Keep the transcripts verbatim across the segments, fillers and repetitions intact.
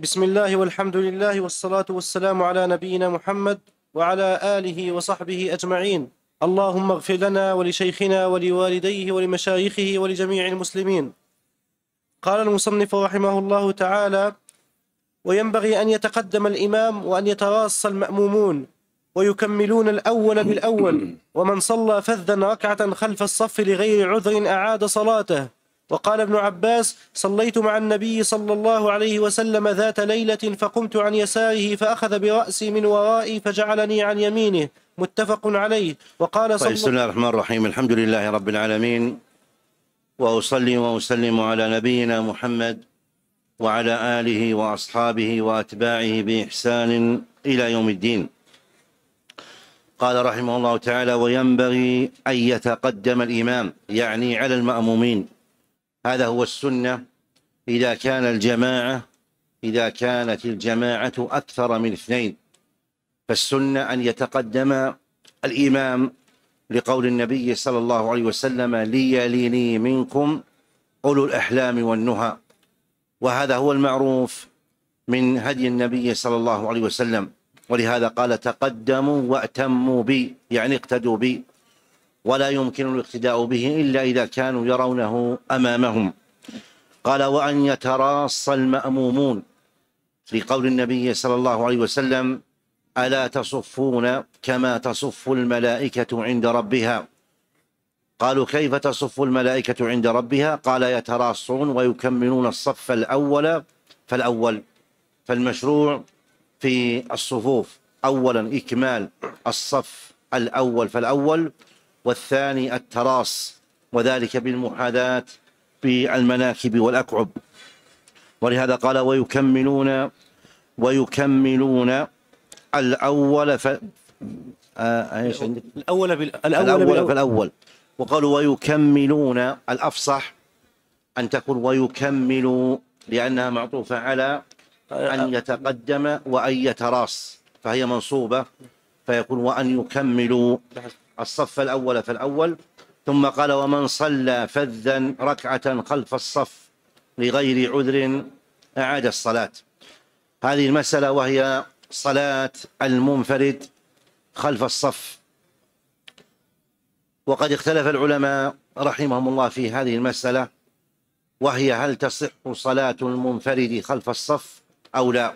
بسم الله والحمد لله والصلاة والسلام على نبينا محمد وعلى آله وصحبه أجمعين. اللهم اغفر لنا ولشيخنا ولوالديه ولمشايخه ولجميع المسلمين. قال المصنف رحمه الله تعالى: وينبغي أن يتقدم الإمام وأن يتراص المأمومون ويكملون الأول بالأول، ومن صلى فذا ركعة خلف الصف لغير عذر أعاد صلاته. وقال ابن عباس: صليت مع النبي صلى الله عليه وسلم ذات ليلة فقمت عن يساره فأخذ برأسي من ورائي فجعلني عن يمينه. متفق عليه. وقال صلى بسم الله الرحمن الرحيم. الحمد لله رب العالمين، وأصلي وأسلم على نبينا محمد وعلى آله وأصحابه وأتباعه بإحسان إلى يوم الدين. قال رحمه الله تعالى: وينبغي أن يتقدم الإمام، يعني على المأمومين. هذا هو السنة إذا كان الجماعة إذا كانت الجماعة أكثر من اثنين، فالسنة أن يتقدم الإمام لقول النبي صلى الله عليه وسلم: ليليني منكم أولو الأحلام والنهى. وهذا هو المعروف من هدي النبي صلى الله عليه وسلم، ولهذا قال: تقدموا وأتموا بي، يعني اقتدوا بي، ولا يمكن الاقتداء به إلا إذا كانوا يرونه أمامهم. قال: وأن يتراص المأمومون، لقول النبي صلى الله عليه وسلم: ألا تصفون كما تصف الملائكة عند ربها؟ قالوا: كيف تصف الملائكة عند ربها؟ قال: يتراصون ويكملون الصف الأول فالأول. فالمشروع في الصفوف أولا إكمال الصف الأول فالأول، والثاني التراص، وذلك بالمحاذاة بالمناكب والأكعب. ولهذا قال: ويكملون ويكملون الأول ف... آه ايش عندك؟ الأول بال... الأول, الأول فالأول. وقالوا: ويكملون، الأفصح أن تكون ويكملوا، لأنها معطوفة على أن يتقدم وأن يتراص، فهي منصوبة، فيكون وأن يكملوا الصف الأول فالأول. ثم قال: ومن صلى فذا ركعة خلف الصف لغير عذر أعاد الصلاة. هذه المسألة وهي صلاة المنفرد خلف الصف. وقد اختلف العلماء رحمهم الله في هذه المسألة، وهي هل تصح صلاة المنفرد خلف الصف أو لا.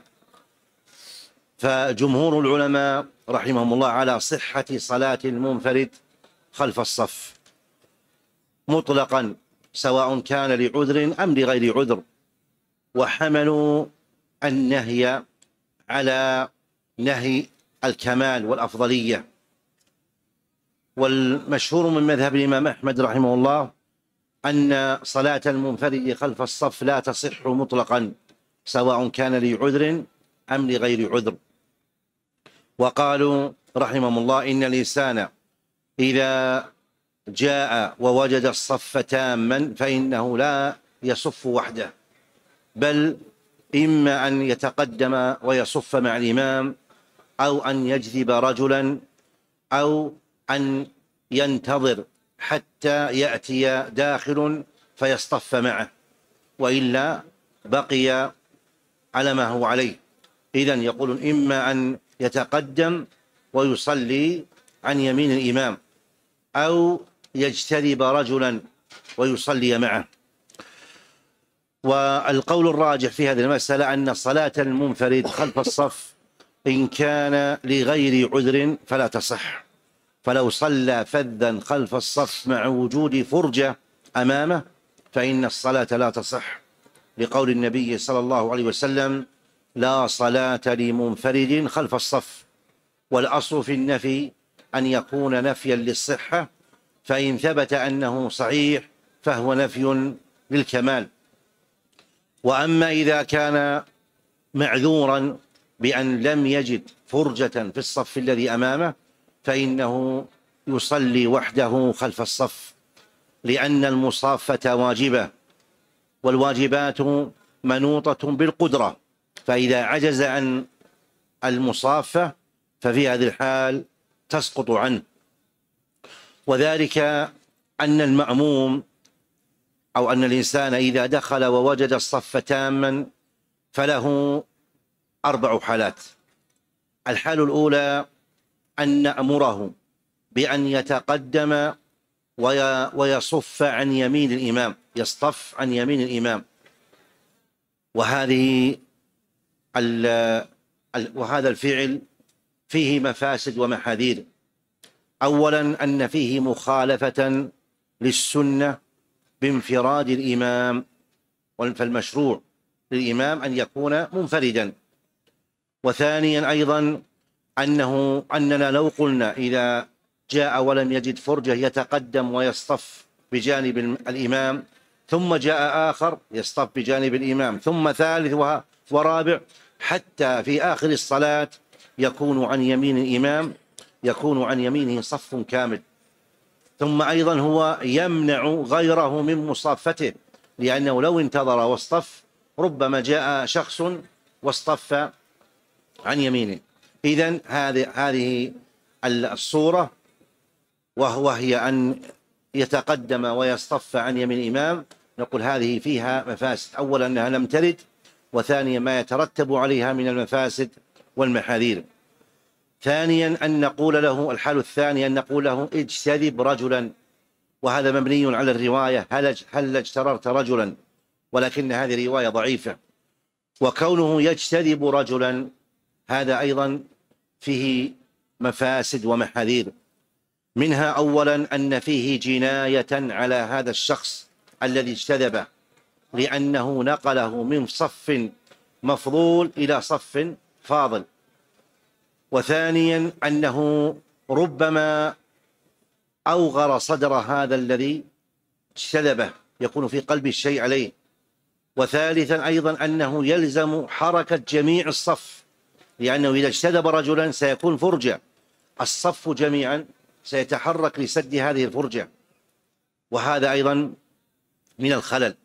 فجمهور العلماء رحمهم الله على صحة صلاة المنفرد خلف الصف مطلقا، سواء كان لعذر أم لغير عذر، وحملوا النهي على نهي الكمال والأفضلية. والمشهور من مذهب الإمام أحمد رحمه الله أن صلاة المنفرد خلف الصف لا تصح مطلقا، سواء كان لعذر أم لغير عذر. وقالوا رحمهم الله: إن الإنسان إذا جاء ووجد الصف تاما فإنه لا يصف وحده، بل إما أن يتقدم ويصف مع الإمام، أو أن يجذب رجلا، أو أن ينتظر حتى يأتي داخل فيصطف معه، وإلا بقي على ما هو عليه. إذن يقولون: إما أن يتقدم ويصلي عن يمين الإمام، أو يجتذب رجلا ويصلي معه. والقول الراجح في هذه المسألة أن صلاة المنفرد خلف الصف إن كان لغير عذر فلا تصح. فلو صلى فذا خلف الصف مع وجود فرجة أمامه فإن الصلاة لا تصح، لقول النبي صلى الله عليه وسلم: لا صلاة لمنفرد خلف الصف. والأصل في النفي أن يكون نفيا للصحة، فإن ثبت أنه صحيح فهو نفي للكمال. وأما إذا كان معذورا بأن لم يجد فرجة في الصف الذي أمامه فإنه يصلي وحده خلف الصف، لأن المصافة واجبة، والواجبات منوطة بالقدرة، فإذا عجز عن المصافة ففي هذه الحال تسقط عنه. وذلك أن المأموم أو أن الإنسان إذا دخل ووجد الصف تاما فله أربع حالات. الحال الأولى أن نأمره بأن يتقدم ويصف عن يمين الإمام، يصطف عن يمين الإمام، وهذه وهذا الفعل فيه مفاسد ومحاذير. أولا أن فيه مخالفة للسنة بانفراد الإمام، فالمشروع للإمام أن يكون منفردا. وثانيا أيضا أنه أننا لو قلنا إذا جاء ولم يجد فرجة يتقدم ويصطف بجانب الإمام، ثم جاء آخر يصطف بجانب الإمام، ثم ثالث ورابع، حتى في آخر الصلاة يكون عن يمين الإمام، يكون عن يمينه صف كامل. ثم أيضا هو يمنع غيره من مصافته، لأنه لو انتظر واصطف ربما جاء شخص واصطف عن يمينه. إذن هذه هذه الصورة، وهو هي أن يتقدم ويصطف عن يمين الإمام، نقول هذه فيها مفاسد. أولا أنها لم ترد، وثانيا ما يترتب عليها من المفاسد والمحاذير. ثانيا أن نقول له، الحال الثاني أن نقول له اجتذب رجلا، وهذا مبني على الرواية هل هل اجتررت رجلا، ولكن هذه رواية ضعيفة. وكونه يجتذب رجلا هذا أيضا فيه مفاسد ومحاذير. منها أولا أن فيه جناية على هذا الشخص الذي اجتذبه، لأنه نقله من صف مفضول إلى صف فاضل. وثانيا أنه ربما أوغر صدر هذا الذي اجتذبه، يكون في قلب الشيء عليه. وثالثا أيضا أنه يلزم حركة جميع الصف، لأنه إذا اجتذب رجلا سيكون فرجة، الصف جميعا سيتحرك لسد هذه الفرجة، وهذا أيضا من الخلل.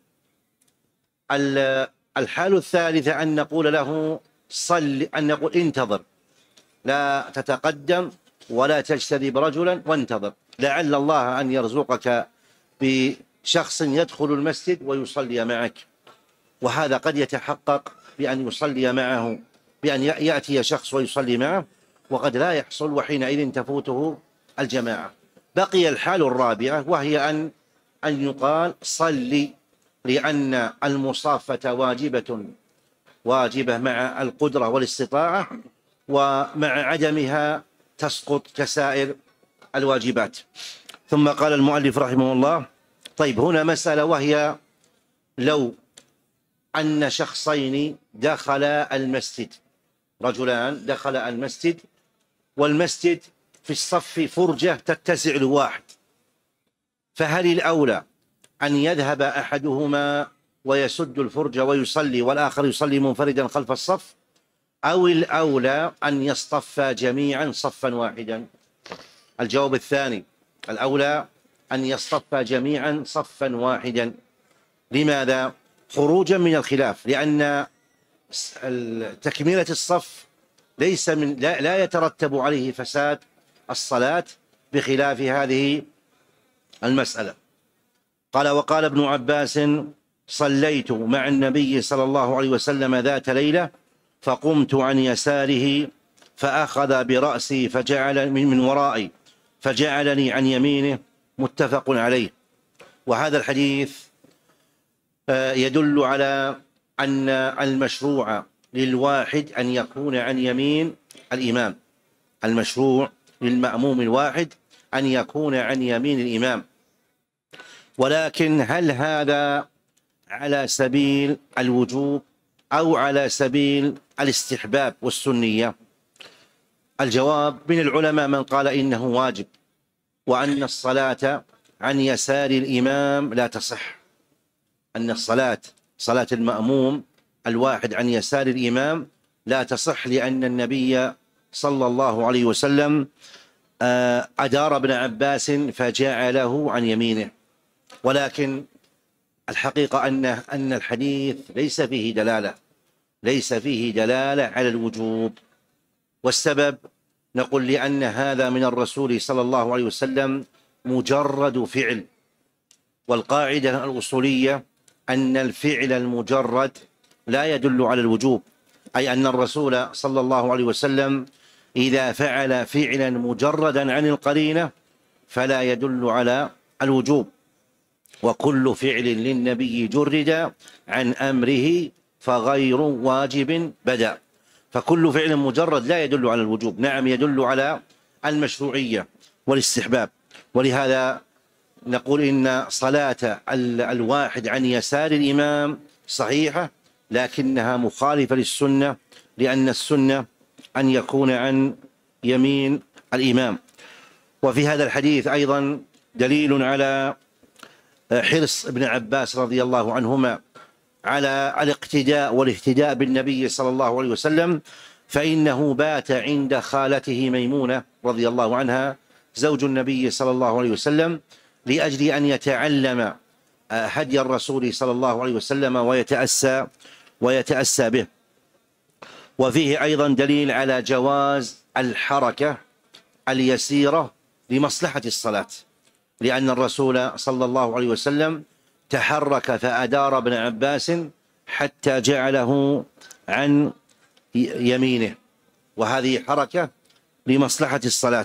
الحال الثالثة أن نقول له صل، أن نقول انتظر، لا تتقدم ولا تجتذب رجلا، وانتظر لعل الله أن يرزقك بشخص يدخل المسجد ويصلي معك. وهذا قد يتحقق بأن يصلي معه، بأن يأتي شخص ويصلي معه، وقد لا يحصل، وحينئذ تفوته الجماعة. بقي الحال الرابعة، وهي أن أن يقال صلي، لأن المصافة واجبة واجبة مع القدرة والاستطاعة، ومع عدمها تسقط كسائر الواجبات. ثم قال المؤلف رحمه الله: طيب هنا مسألة، وهي لو أن شخصين دخلا المسجد، رجلان دخلا المسجد، والمسجد في الصف فرجة تتسع لواحد، فهل الأولى أن يذهب أحدهما ويسد الفرجة ويصلي، والآخر يصلي منفردا خلف الصف، أو الأولى أن يصطفى جميعا صفا واحدا؟ الجواب الثاني، الأولى أن يصطفى جميعا صفا واحدا. لماذا؟ خروجا من الخلاف، لأن تكملة الصف ليس من لا, لا يترتب عليه فساد الصلاة، بخلاف هذه المسألة. قال: وقال ابن عباس: صليت مع النبي صلى الله عليه وسلم ذات ليلة، فقمت عن يساره فأخذ برأسي فجعل من, من ورائي فجعلني عن يمينه، متفق عليه. وهذا الحديث يدل على أن المشروع للواحد أن يكون عن يمين الإمام، المشروع للمأموم الواحد أن يكون عن يمين الإمام. ولكن هل هذا على سبيل الوجوب أو على سبيل الاستحباب والسنية؟ الجواب: من العلماء من قال إنه واجب، وأن الصلاة عن يسار الإمام لا تصح، أن الصلاة صلاة المأموم الواحد عن يسار الإمام لا تصح، لأن النبي صلى الله عليه وسلم أدار ابن عباس فجعله عن يمينه. ولكن الحقيقة أن أن الحديث ليس فيه دلالة ليس فيه دلالة على الوجوب. والسبب نقول لأن هذا من الرسول صلى الله عليه وسلم مجرد فعل، والقاعدة الأصولية أن الفعل المجرد لا يدل على الوجوب، أي أن الرسول صلى الله عليه وسلم إذا فعل فعلا مجردا عن القرينة فلا يدل على الوجوب، وكل فعل للنبي جرد عن أمره فغير واجب بدأ. فكل فعل مجرد لا يدل على الوجوب، نعم يدل على المشروعية والاستحباب. ولهذا نقول إن صلاة الواحد عن يسار الإمام صحيحة، لكنها مخالفة للسنة، لأن السنة أن يكون عن يمين الإمام. وفي هذا الحديث أيضا دليل على حرص ابن عباس رضي الله عنهما على الاقتداء والاهتداء بالنبي صلى الله عليه وسلم، فإنه بات عند خالته ميمونة رضي الله عنها زوج النبي صلى الله عليه وسلم لأجل أن يتعلم هدي الرسول صلى الله عليه وسلم ويتأسى ويتأسى به. وفيه أيضا دليل على جواز الحركة اليسيرة لمصلحة الصلاة، لأن الرسول صلى الله عليه وسلم تحرك فأدار ابن عباس حتى جعله عن يمينه، وهذه حركة لمصلحة الصلاة.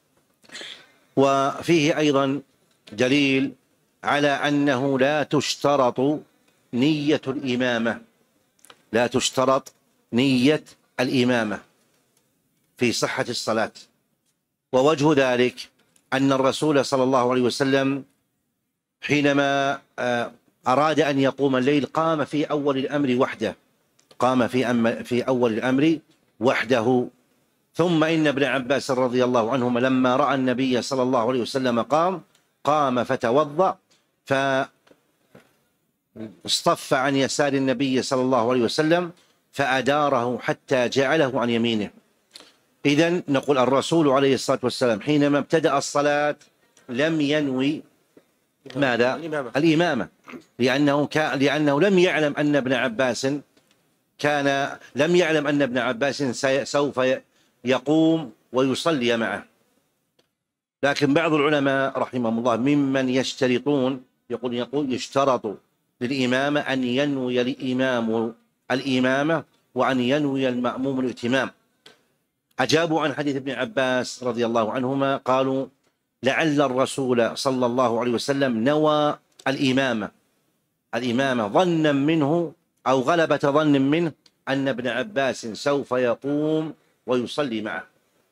وفيه أيضا دليل على أنه لا تشترط نية الإمامة، لا تشترط نية الإمامة في صحة الصلاة. ووجه ذلك أن الرسول صلى الله عليه وسلم حينما أراد أن يقوم الليل قام في أول الأمر وحده، قام في أم في أول الأمر وحده. ثم إن ابن عباس رضي الله عنهما لما رأى النبي صلى الله عليه وسلم قام قام فتوضأ فاصطف عن يسار النبي صلى الله عليه وسلم فأداره حتى جعله عن يمينه. إذن نقول الرسول عليه الصلاة والسلام حينما ابتدأ الصلاة لم ينوي ماذا؟ الإمامة, الإمامة. لأنه, كان لأنه لم يعلم أن ابن عباس كان لم يعلم أن ابن عباس سوف يقوم ويصلي معه. لكن بعض العلماء رحمهم الله ممن يشترطون يقول يقول يشترط للإمامة أن ينوي الإمام الإمامة وأن ينوي المأموم الائتمام. أجابوا عن حديث ابن عباس رضي الله عنهما قالوا لعل الرسول صلى الله عليه وسلم نوى الإمامة الإمامة ظنا منه أو غلبة ظن منه أن ابن عباس سوف يقوم ويصلي معه،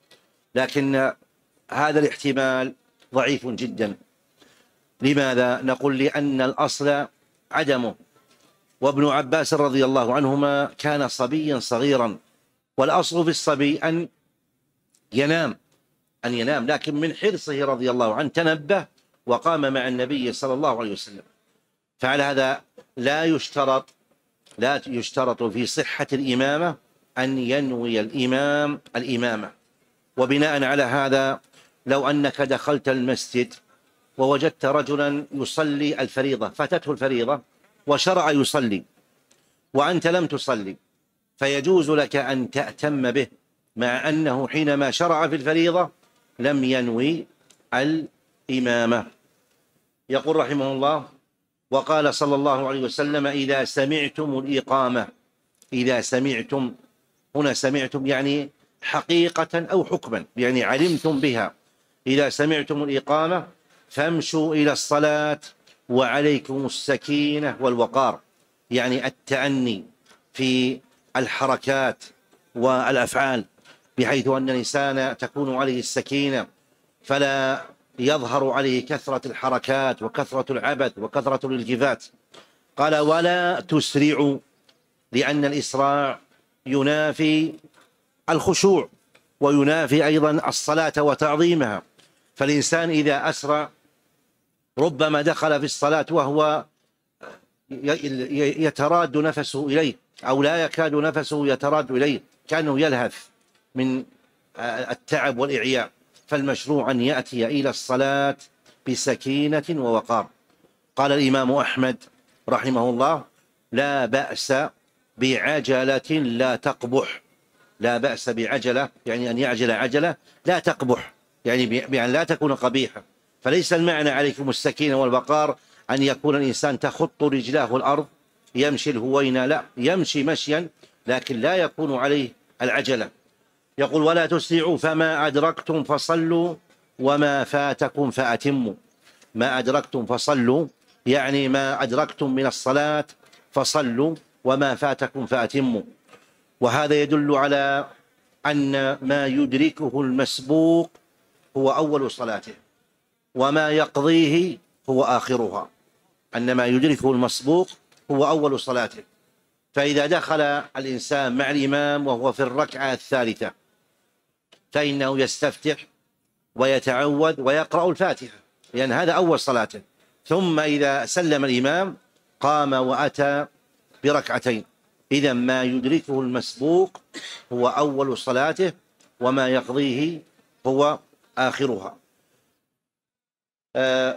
لكن هذا الاحتمال ضعيف جدا. لماذا؟ نقول لأن الأصل عدمه، وابن عباس رضي الله عنهما كان صبيا صغيرا، والأصل في الصبي أن ينام أن ينام لكن من حرصه رضي الله عنه تنبه وقام مع النبي صلى الله عليه وسلم. فعلى هذا لا يشترط لا يشترط في صحة الإمامة أن ينوي الإمام الإمامة. وبناء على هذا لو أنك دخلت المسجد ووجدت رجلا يصلي الفريضة، فاتته الفريضة وشرع يصلي وأنت لم تصلي، فيجوز لك أن تأتم به مع أنه حينما شرع في الفريضة لم ينوي الإمامة. يقول رحمه الله: وقال صلى الله عليه وسلم: إذا سمعتم الإقامة، إذا سمعتم، هنا سمعتم يعني حقيقة أو حكما، يعني علمتم بها. إذا سمعتم الإقامة فامشوا إلى الصلاة وعليكم السكينة والوقار، يعني التأني في الحركات والأفعال، بحيث أن الإنسان تكون عليه السكينة فلا يظهر عليه كثرة الحركات وكثرة العبث وكثرة الالتفات. قال: ولا تسرعوا، لأن الإسراع ينافي الخشوع وينافي أيضا الصلاة وتعظيمها. فالإنسان إذا أسرع ربما دخل في الصلاة وهو يتراد نفسه إليه أو لا يكاد نفسه يتراد إليه، كأنه يلهث من التعب والإعياء. فالمشروع أن يأتي إلى الصلاة بسكينة ووقار. قال الإمام أحمد رحمه الله: لا بأس بعجلة لا تقبح. لا بأس بعجلة يعني أن يعجل عجلة لا تقبح، يعني بأن لا تكون قبيحة. فليس المعنى عليكم السكينة والوقار أن يكون الإنسان تخط رجلاه الأرض يمشي الهوينة، لا، يمشي مشيا لكن لا يكون عليه العجلة. يقول ولا تسرعوا فما أدركتم فصلوا وما فاتكم فأتموا. ما أدركتم فصلوا يعني ما أدركتم من الصلاة فصلوا وما فاتكم فأتموا. وهذا يدل على أن ما يدركه المسبوق هو أول صلاته وما يقضيه هو آخرها. أن ما يدركه المسبوق هو أول صلاته. فإذا دخل الإنسان مع الإمام وهو في الركعة الثالثة فإنه يستفتح ويتعوذ ويقرأ الفاتحة لأن هذا أول صلاته. ثم إذا سلم الإمام قام وأتى بركعتين. إذا ما يدركه المسبوق هو أول صلاته وما يقضيه هو آخرها. آه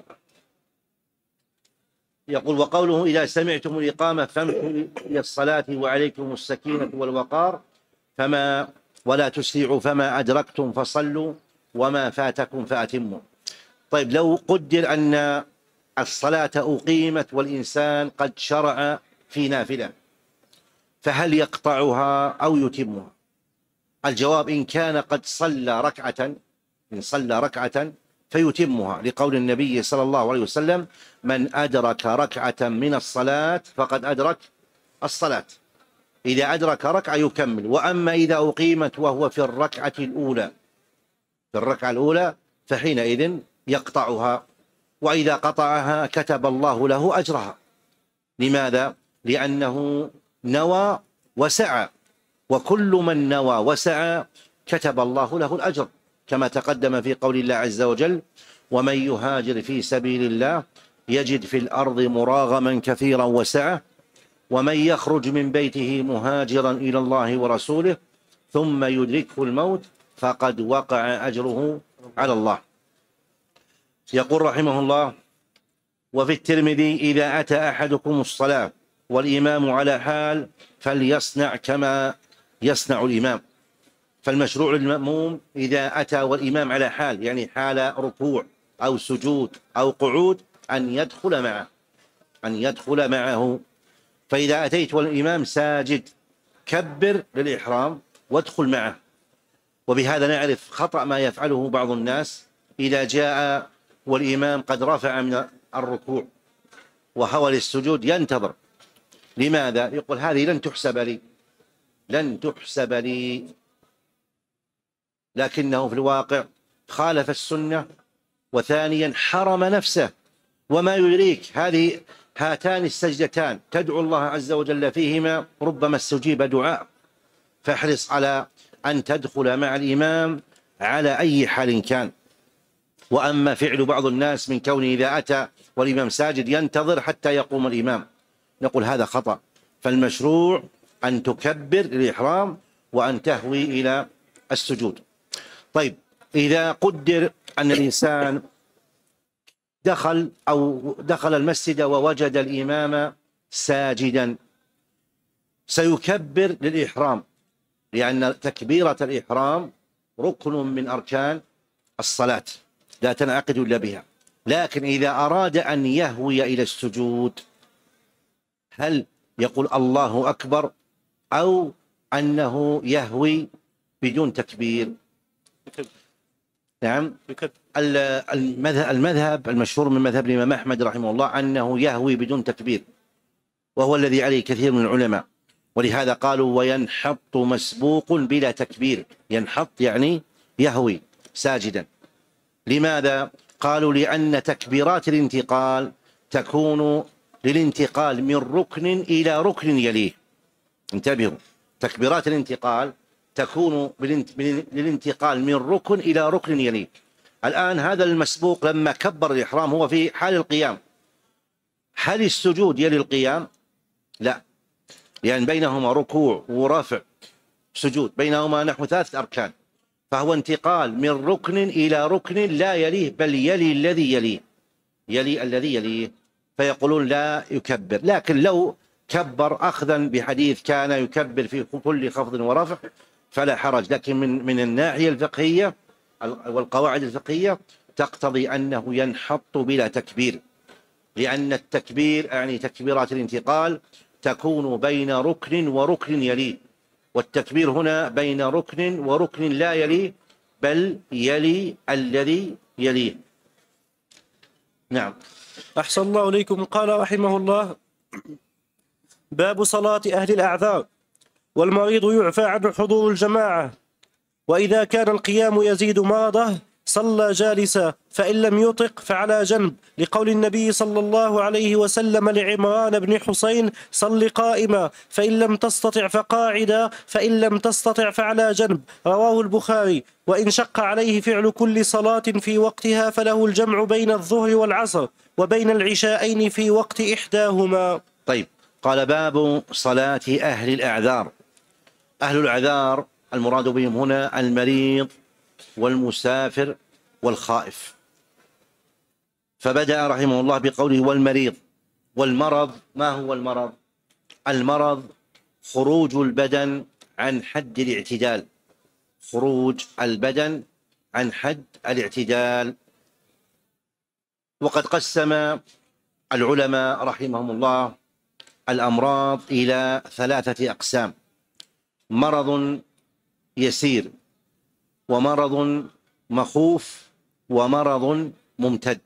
يقول وقوله إذا سمعتم الإقامة فامشوا إلى الصلاة وعليكم السكينة والوقار فما ولا تسرعوا فما أدركتم فصلوا وما فاتكم فأتموا. طيب لو قدر أن الصلاة أقيمت والإنسان قد شرع في نافلة فهل يقطعها أو يتمها؟ الجواب إن كان قد صلى ركعة إن صلى ركعة فيتمها لقول النبي صلى الله عليه وسلم من أدرك ركعة من الصلاة فقد أدرك الصلاة. إذا أدرك ركعة يكمل. وأما إذا أقيمت وهو في الركعة الأولى في الركعة الأولى فحينئذ يقطعها. وإذا قطعها كتب الله له أجرها. لماذا؟ لأنه نوى وسعى وكل من نوى وسعى كتب الله له الأجر كما تقدم في قول الله عز وجل ومن يهاجر في سبيل الله يجد في الأرض مراغما كثيرا وسعة ومن يخرج من بيته مهاجرا إلى الله ورسوله ثم يدركه الموت فقد وقع أجره على الله. يقول رحمه الله وفي الترمذي إذا أتى أحدكم الصلاة والإمام على حال فليصنع كما يصنع الإمام. فالمشروع للمأموم إذا أتى والإمام على حال يعني حال ركوع أو سجود أو قعود أن يدخل معه أن يدخل معه. فإذا أتيت والإمام ساجد كبر للإحرام وادخل معه. وبهذا نعرف خطأ ما يفعله بعض الناس إذا جاء والإمام قد رفع من الركوع وهوى للسجود ينتظر. لماذا؟ يقول هذه لن تحسب لي لن تحسب لي لكنه في الواقع خالف السنة وثانيا حرم نفسه. وما يدريك هذه هاتان السجدتان تدعو الله عز وجل فيهما ربما استجيب دعاء. فاحرص على أن تدخل مع الإمام على أي حال كان. وأما فعل بعض الناس من كونه إذا أتى والإمام ساجد ينتظر حتى يقوم الإمام نقول هذا خطأ. فالمشروع أن تكبر للإحرام وأن تهوي إلى السجود. طيب إذا قدر أن الإنسان دخل أو دخل المسجد ووجد الإمام ساجدا سيكبر للإحرام لأن تكبيرة الإحرام ركن من أركان الصلاة لا تنعقد إلا بها. لكن إذا أراد أن يهوي إلى السجود هل يقول الله أكبر أو أنه يهوي بدون تكبير؟ نعم المذهب المشهور من مذهب الإمام أحمد رحمه الله أنه يهوي بدون تكبير وهو الذي عليه كثير من العلماء. ولهذا قالوا وينحط مسبوق بلا تكبير. ينحط يعني يهوي ساجدا. لماذا؟ قالوا لأن تكبيرات الانتقال تكون للانتقال من ركن إلى ركن يليه. انتبهوا تكبيرات الانتقال تكون للانتقال من ركن إلى ركن يليه. الآن هذا المسبوق لما كبر الإحرام هو في حال القيام هل السجود يلي القيام؟ لا لأن يعني بينهما ركوع ورفع سجود بينهما نحو ثلاث أركان. فهو انتقال من ركن إلى ركن لا يليه بل يلي الذي يليه يلي الذي يليه. فيقولون لا يكبر. لكن لو كبر أخذا بحديث كان يكبر في كل خفض ورفع فلا حرج. لكن من من الناحية الفقهية والقواعد الفقهية تقتضي أنه ينحط بلا تكبير لأن التكبير يعني تكبيرات الانتقال تكون بين ركن وركن يليه، والتكبير هنا بين ركن وركن لا يليه، بل يلي الذي يليه. نعم. أحسن الله إليكم. قال رحمه الله: باب صلاة أهل الأعذار. والمريض يعفى عنه حضور الجماعة، وإذا كان القيام يزيد مرضه صلى جالسا، فإن لم يطق فعلى جنب، لقول النبي صلى الله عليه وسلم لعمران بن حسين: صل قائما، فإن لم تستطع فقاعدا، فإن لم تستطع فعلى جنب. رواه البخاري. وإن شق عليه فعل كل صلاة في وقتها فله الجمع بين الظهر والعصر وبين العشاءين في وقت إحداهما. طيب، قال باب صلاة أهل الأعذار. أهل الأعذار المراد بهم هنا المريض والمسافر والخائف. فبدأ رحمه الله بقوله والمريض. والمرض، ما هو المرض؟ المرض خروج البدن عن حد الاعتدال، خروج البدن عن حد الاعتدال. وقد قسم العلماء رحمهم الله الأمراض إلى ثلاثة أقسام: مرض يسير، ومرض مخوف، ومرض ممتد.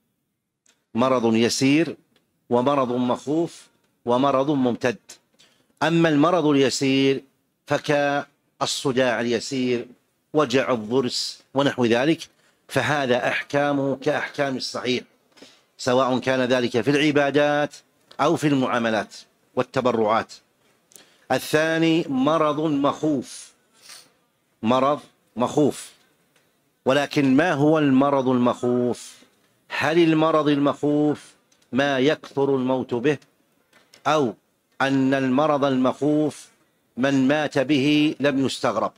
مرض يسير ومرض مخوف ومرض ممتد. أما المرض اليسير فكالصداع اليسير، وجع الضرس ونحو ذلك، فهذا أحكامه كأحكام الصحيح، سواء كان ذلك في العبادات أو في المعاملات والتبرعات. الثاني مرض مخوف، مرض مخوف. ولكن ما هو المرض المخوف؟ هل المرض المخوف ما يكثر الموت به، أو أن المرض المخوف من مات به لم يستغرب؟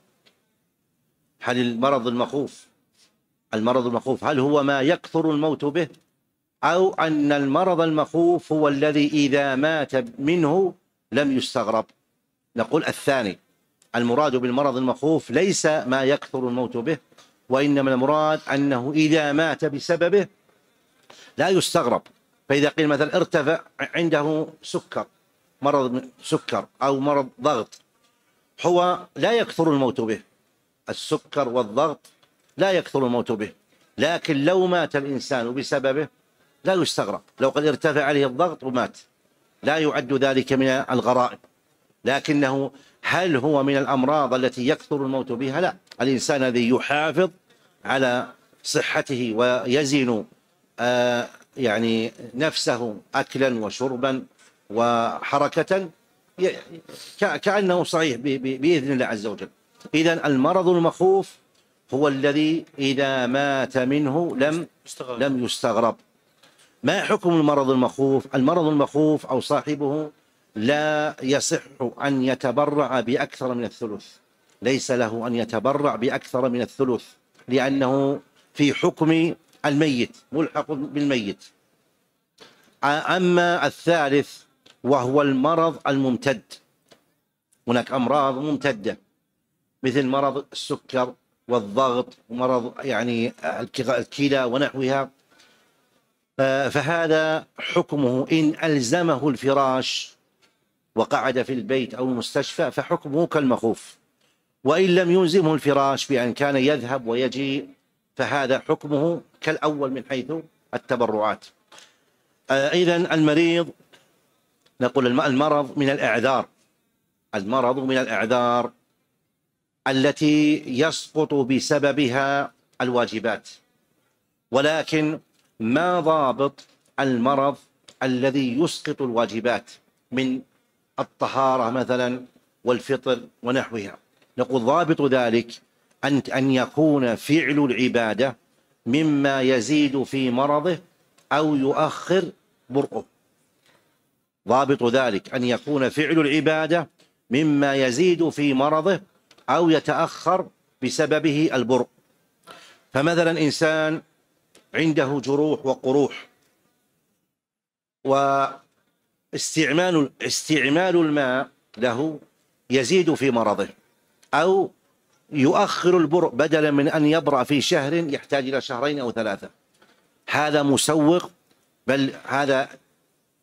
هل المرض المخوف المرض المخوف هل هو ما يكثر الموت به، أو أن المرض المخوف هو الذي إذا مات منه لم يستغرب؟ نقول الثاني. المراد بالمرض المخوف ليس ما يكثر الموت به، وإنما المراد أنه إذا مات بسببه لا يستغرب. فإذا قيل مثلا ارتفع عنده سكر، مرض سكر أو مرض ضغط، هو لا يكثر الموت به، السكر والضغط لا يكثر الموت به، لكن لو مات الإنسان بسببه لا يستغرب. لو قد ارتفع عليه الضغط ومات لا يعد ذلك من الغرائب. لكنه هل هو من الأمراض التي يكثر الموت بها؟ لا. الإنسان الذي يحافظ على صحته ويزن آه يعني نفسه أكلا وشربا وحركة كأنه صحيح بإذن الله عز وجل. إذن المرض المخوف هو الذي إذا مات منه لم لم يستغرب. ما حكم المرض المخوف؟ المرض المخوف أو صاحبه لا يصح أن يتبرع بأكثر من الثلث، ليس له أن يتبرع بأكثر من الثلث، لأنه في حكم الميت، ملحق بالميت. أما الثالث وهو المرض الممتد، هناك أمراض ممتدة مثل مرض السكر والضغط ومرض يعني الكلى ونحوها، فهذا حكمه إن ألزمه الفراش وقعد في البيت أو المستشفى فحكمه كالمخوف، وإن لم يلزمه الفراش بأن كان يذهب ويجي فهذا حكمه كالأول من حيث التبرعات. إذن المريض نقول المرض من الأعذار، المرض من الأعذار التي يسقط بسببها الواجبات. ولكن ما ضابط المرض الذي يسقط الواجبات من الطهارة مثلا والفطر ونحوها؟ نقول ضابط ذلك أن أن يكون فعل العبادة مما يزيد في مرضه أو يؤخر برؤه. ضابط ذلك أن يكون فعل العبادة مما يزيد في مرضه أو يتأخر بسببه البرء. فمثلا إنسان عنده جروح وقروح، واستعمال استعمال الماء له يزيد في مرضه أو يؤخر البرء، بدلا من أن يبرأ في شهر يحتاج إلى شهرين أو ثلاثة. هذا مسوق، بل هذا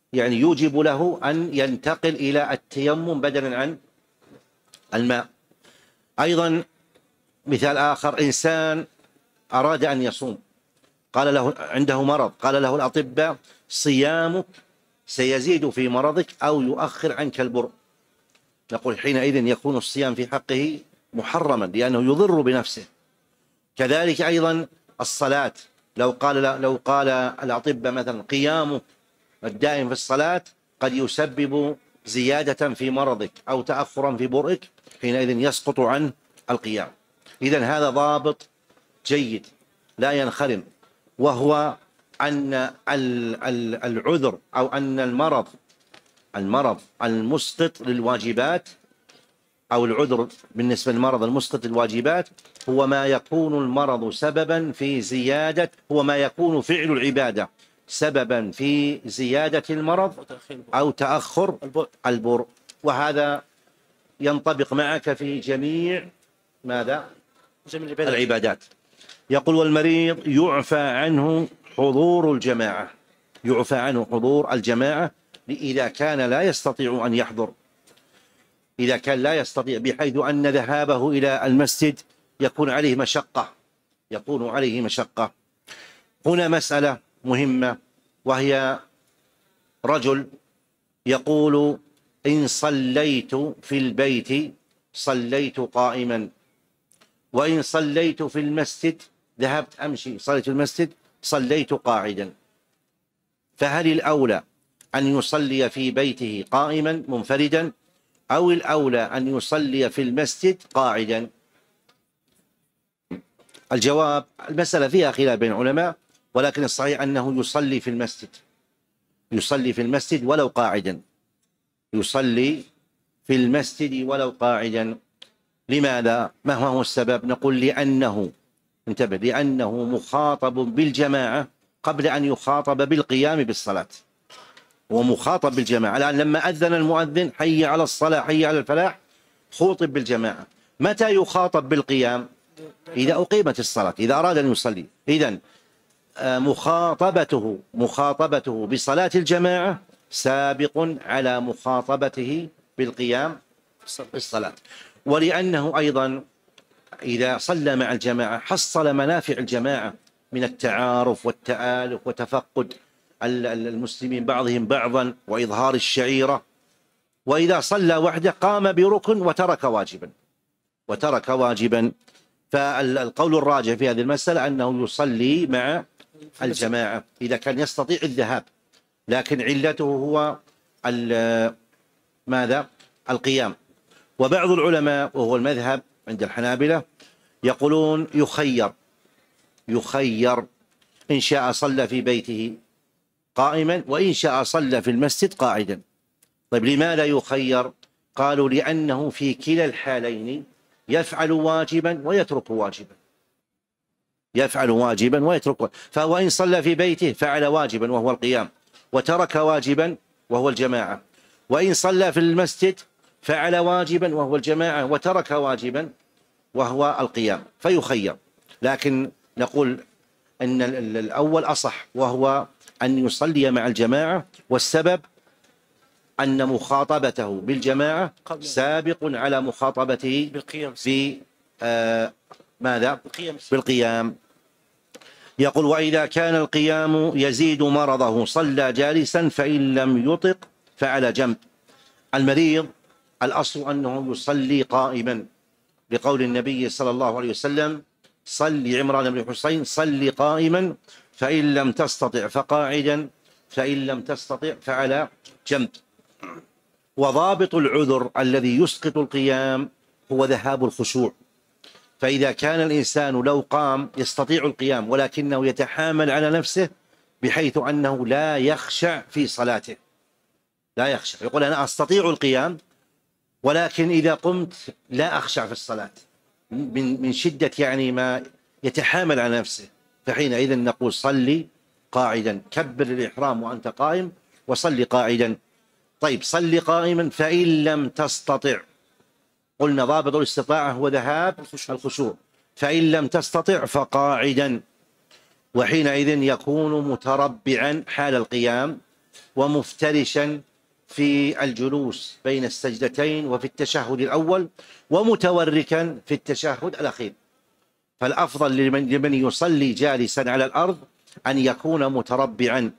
يعني يوجب له أن ينتقل إلى التيمم بدلا عن الماء. أيضا مثال آخر، إنسان أراد أن يصوم، قال له عنده مرض، قال له الأطباء صيامك سيزيد في مرضك أو يؤخر عنك البر، نقول حينئذ يكون الصيام في حقه محرما لأنه يضر بنفسه. كذلك أيضا الصلاة، لو قال لو قال الأطباء مثلا قيامك الدائم في الصلاة قد يسبب زيادة في مرضك أو تأخرا في برئك، حينئذ يسقط عن القيام. إذن هذا ضابط جيد لا ينخرم، وهو أن العذر أو أن المرض المرض المسقط للواجبات، أو العذر بالنسبة للمرض المسقط للواجبات هو ما يكون المرض سببا في زيادة، هو ما يكون فعل العبادة سببا في زيادة المرض أو تأخر البر، وهذا ينطبق معك في جميع ماذا؟ جميع العبادات. يقول والمريض يعفى عنه حضور الجماعة، يعفى عنه حضور الجماعة إذا كان لا يستطيع أن يحضر، إذا كان لا يستطيع بحيث أن ذهابه إلى المسجد يكون عليه مشقة، يكون عليه مشقة. هنا مسألة مهمة، وهي رجل يقول إن صليت في البيت صليت قائما، وإن صليت في المسجد ذهبت أمشي صليت في المسجد صليت قاعدا، فهل الأولى أن يصلي في بيته قائما منفردا أو الأولى أن يصلي في المسجد قاعدا؟ الجواب المسألة فيها خلاف بين العلماء، ولكن الصحيح أنه يصلي في المسجد، يصلي في المسجد ولو قاعدا، يصلي في المسجد ولو قاعدا. لماذا؟ ما هو السبب؟ نقول لأنه انتبه لأنه مخاطب بالجماعة قبل أن يخاطب بالقيام بالصلاة، ومخاطب بالجماعة. الآن لما أذن المؤذن حي على الصلاة حي على الفلاح خوطب بالجماعة. متى يخاطب بالقيام؟ إذا أقيمت الصلاة، إذا أراد أن يصلي. إذن مخاطبته مخاطبته بصلاة الجماعة سابق على مخاطبته بالقيام بالصلاة. ولأنه أيضا إذا صلى مع الجماعة حصل منافع الجماعة من التعارف والتآلف وتفقد المسلمين بعضهم بعضا وإظهار الشعيرة. وإذا صلى وحده قام بركن وترك واجبا وترك واجبا فالقول الراجح في هذه المسألة أنه يصلي مع الجماعة إذا كان يستطيع الذهاب، لكن علته هو ماذا؟ القيام. وبعض العلماء وهو المذهب عند الحنابلة يقولون يخير يخير إن شاء صلى في بيته قائما وإن شاء صلى في المسجد قاعدا. طيب لماذا يخير؟ قالوا لأنه في كلا الحالين يفعل واجبا ويترك واجبا، يفعل واجبا ويترك واجبا. فهو إن صلى في بيته فعل واجبا وهو القيام، وترك واجبا وهو الجماعة، وإن صلى في المسجد فعل واجبا وهو الجماعة وترك واجبا وهو القيام، فيخير. لكن نقول أن الأول أصح، وهو أن يصلي مع الجماعة، والسبب أن مخاطبته بالجماعة سابق على مخاطبته في آه ماذا؟ بالقيام. يقول وإذا كان القيام يزيد مرضه صلى جالسا فإن لم يطق فعلى جنب. المريض الأصل أنه يصلي قائما بقول النبي صلى الله عليه وسلم صل عمران بن حسين صل قائما فإن لم تستطع فقاعدا فإن لم تستطع فعلى جنب. وضابط العذر الذي يسقط القيام هو ذهاب الخشوع. فإذا كان الإنسان لو قام يستطيع القيام ولكنه يتحامل على نفسه بحيث أنه لا يخشع في صلاته، لا يخشع، يقول أنا أستطيع القيام ولكن إذا قمت لا أخشع في الصلاة من من شدة يعني ما يتحامل على نفسه، فحينئذ نقول صلي قاعدا، كبر الإحرام وأنت قائم وصلي قاعدا. طيب صلي قائما فإن لم تستطع، قلنا ضابط الاستطاعة هو ذهاب الخشوع، فإن لم تستطع فقاعدا، وحينئذ يكون متربعا حال القيام ومفترشا في الجلوس بين السجدتين وفي التشهد الأول، ومتوركا في التشهد الأخير. فالأفضل لمن, لمن يصلي جالسا على الأرض أن يكون متربعا.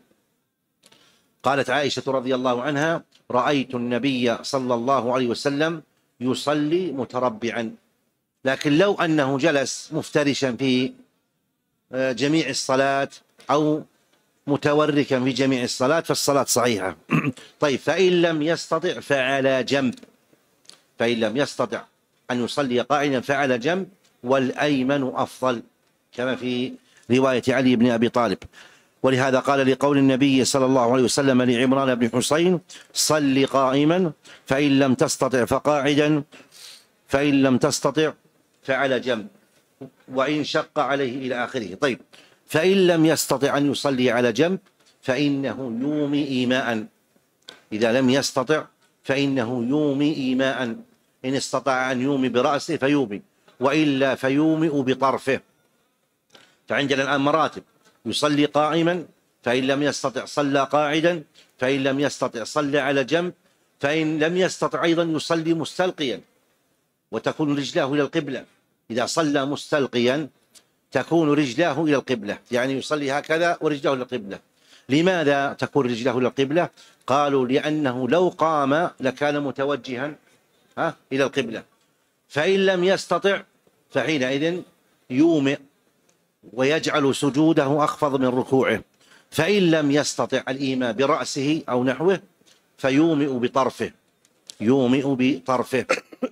قالت عائشة رضي الله عنها: رأيت النبي صلى الله عليه وسلم يصلي متربعا. لكن لو أنه جلس مفترشا في جميع الصلاة أو متوركا في جميع الصلاة فالصلاة صحيحة. طيب، فإن لم يستطع فعلى جنب، فإن لم يستطع أن يصلي قاعدا فعلى جنب، والأيمن أفضل، كما في رواية علي بن أبي طالب. ولهذا قال لقول النبي صلى الله عليه وسلم لعمران بن حسين: صل قائما فإن لم تستطع فقاعدا، فإن لم تستطع فعلى جنب، وإن شق عليه إلى آخره. طيب، فإن لم يستطع أن يصلي على جنب فإنه يومي إيماء. إذا لم يستطع فإنه يومي إيماء. إن استطاع أن يومي برأسه فيومي، وإلا فيومئ بطرفه. فعندنا الآن مراتب: يصلي قائما، فإن لم يستطع صلى قاعدا، فإن لم يستطع صلى على جنب، فإن لم يستطع أيضا يصلي مستلقيا وتكون رجلاه إلى القبلة. إذا صلى مستلقيا تكون رجلاه إلى القبلة، يعني يصلي هكذا ورجلاه إلى القبلة. لماذا تكون رجلاه إلى القبلة؟ قالوا: لأنه لو قام لكان متوجها ها إلى القبلة. فإن لم يستطع فحينئذ يومئ ويجعل سجوده أخفض من ركوعه. فإن لم يستطع الإيماء برأسه أو نحوه فيومئ بطرفه، يومئ بطرفه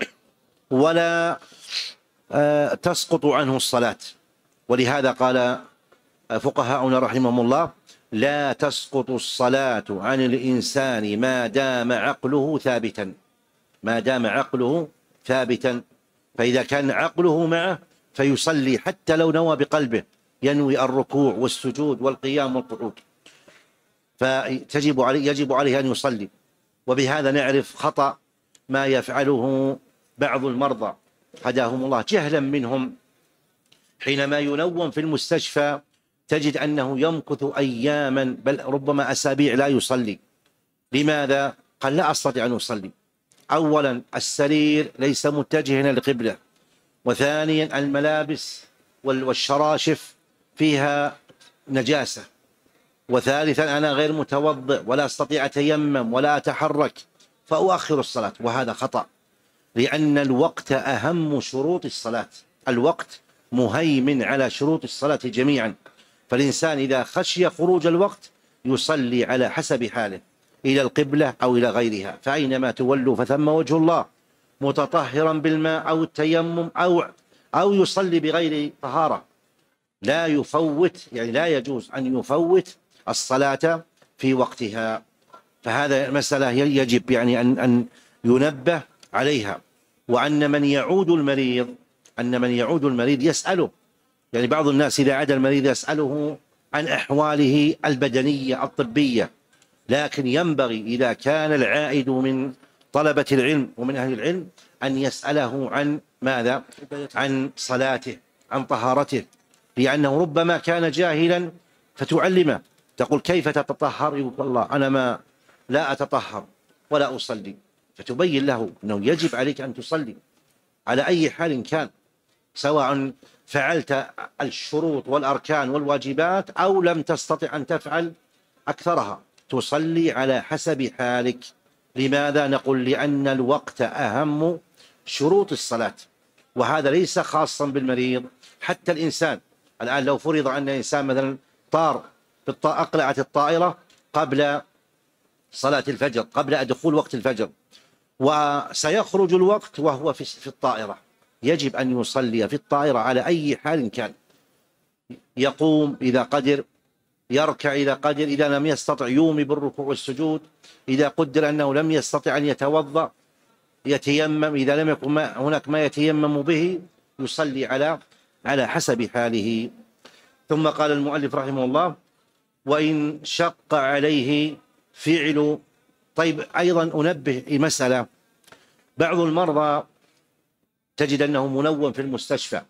ولا آه تسقط عنه الصلاة. ولهذا قال فقهاؤنا رحمهم الله: لا تسقط الصلاة عن الإنسان ما دام عقله ثابتا، ما دام عقله ثابتا. فإذا كان عقله معه فيصلي حتى لو نوى بقلبه، ينوي الركوع والسجود والقيام والقعود، فتجب عليه يجب عليه أن يصلي. وبهذا نعرف خطأ ما يفعله بعض المرضى هداهم الله جهلا منهم، حينما ينوم في المستشفى تجد أنه يمكث أياما بل ربما أسابيع لا يصلي. لماذا؟ قال: لا أستطيع أن أصلي. أولا السرير ليس متجها إلى القبلة، وثانيا الملابس والشراشف فيها نجاسة، وثالثا أنا غير متوضئ ولا أستطيع أتيمم ولا أتحرك، فأؤخر الصلاة. وهذا خطأ، لأن الوقت أهم شروط الصلاة، الوقت مهيمن على شروط الصلاة جميعا. فالإنسان إذا خشي خروج الوقت يصلي على حسب حاله، إلى القبلة أو إلى غيرها، فأينما تولوا فثم وجه الله، متطهرا بالماء أو التيمم أو أو يصلي بغير طهارة. لا يفوت، يعني لا يجوز أن يفوت الصلاة في وقتها. فهذا مسألة يجب يعني أن أن ينبه عليها. وأن من يعود المريض أن من يعود المريض يسأله، يعني بعض الناس إذا عاد المريض يسأله عن أحواله البدنية الطبية، لكن ينبغي إذا كان العائد من طلبة العلم ومن أهل العلم أن يسأله عن ماذا؟ عن صلاته، عن طهارته، لأنه ربما كان جاهلا فتعلمه، تقول: كيف تتطهر؟ يقول: والله أنا ما لا أتطهر ولا أصلي. فتبين له أنه يجب عليك أن تصلي على أي حال كان، سواء فعلت الشروط والأركان والواجبات أو لم تستطع أن تفعل أكثرها، تصلي على حسب حالك. لماذا؟ نقول: لأن الوقت أهم شروط الصلاة، وهذا ليس خاصا بالمريض، حتى الإنسان. الآن لو فرض أن الإنسان مثلا طار أقلعت الطائرة قبل صلاة الفجر، قبل دخول وقت الفجر، وسيخرج الوقت وهو في الطائرة، يجب أن يصلي في الطائرة على أي حال كان، يقوم إذا قدر، يركع إذا قدر، إذا لم يستطع يومي بالركوع والسجود، إذا قدر أنه لم يستطع أن يتوضأ يتيمم، إذا لم يكن هناك ما يتيمم به يصلي على على حسب حاله. ثم قال المؤلف رحمه الله: وإن شق عليه فعل. طيب، أيضا أنبه مسألة: بعض المرضى تجد أنه منوم في المستشفى،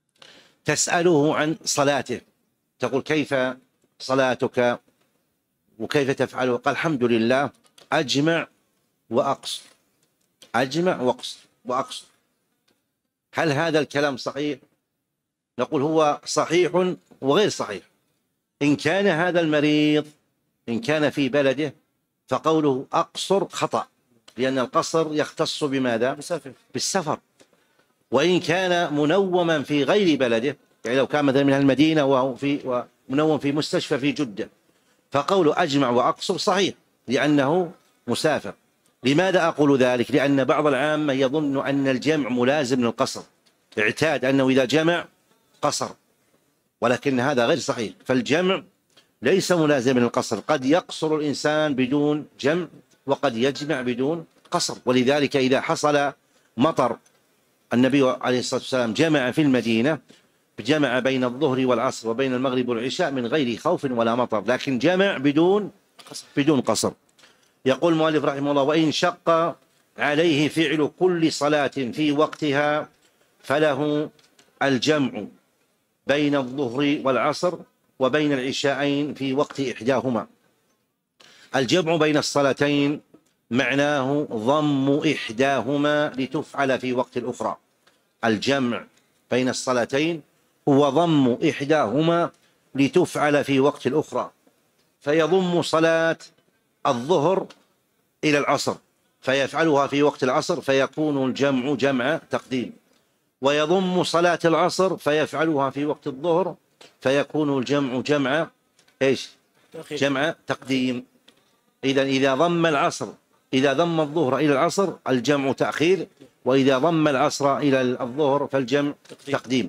تسأله عن صلاته، تقول: كيف صلاتك؟ وكيف تفعله؟ قال الحمد لله أجمع وأقصر، أجمع وأقصر وأقصر. هل هذا الكلام صحيح؟ نقول هو صحيح وغير صحيح. إن كان هذا المريض إن كان في بلده فقوله أقصر خطأ، لأن القصر يختص بماذا؟ بالسفر. وإن كان منوما في غير بلده، يعني لو كان مثلا من المدينة وهو في منوم في مستشفى في جدة، فقوله أجمع وأقصر صحيح لأنه مسافر. لماذا أقول ذلك؟ لأن بعض العامة يظن أن الجمع ملازم للقصر، اعتاد أنه إذا جمع قصر، ولكن هذا غير صحيح. فالجمع ليس ملازم للقصر، قد يقصر الإنسان بدون جمع وقد يجمع بدون قصر. ولذلك إذا حصل مطر، النبي عليه الصلاة والسلام جمع في المدينة، جمع بين الظهر والعصر وبين المغرب والعشاء من غير خوف ولا مطر، لكن جمع بدون بدون قصر. يقول المؤلف رحمه الله: وإن شق عليه فعل كل صلاة في وقتها فله الجمع بين الظهر والعصر وبين العشاءين في وقت إحداهما. الجمع بين الصلاتين معناه ضم إحداهما لتفعل في وقت الأخرى. الجمع بين الصلاتين هو ضم إحداهما لتفعل في وقت الأخرى، فيضم صلاة الظهر إلى العصر فيفعلها في وقت العصر فيكون الجمع جمع تقديم، ويضم صلاة العصر فيفعلها في وقت الظهر فيكون الجمع جمع إيش؟ جمع تقديم. إذا إذا ضم العصر إذا ضم الظهر إلى العصر الجمع تأخير، وإذا ضم العصر إلى الظهر فالجمع تقديم.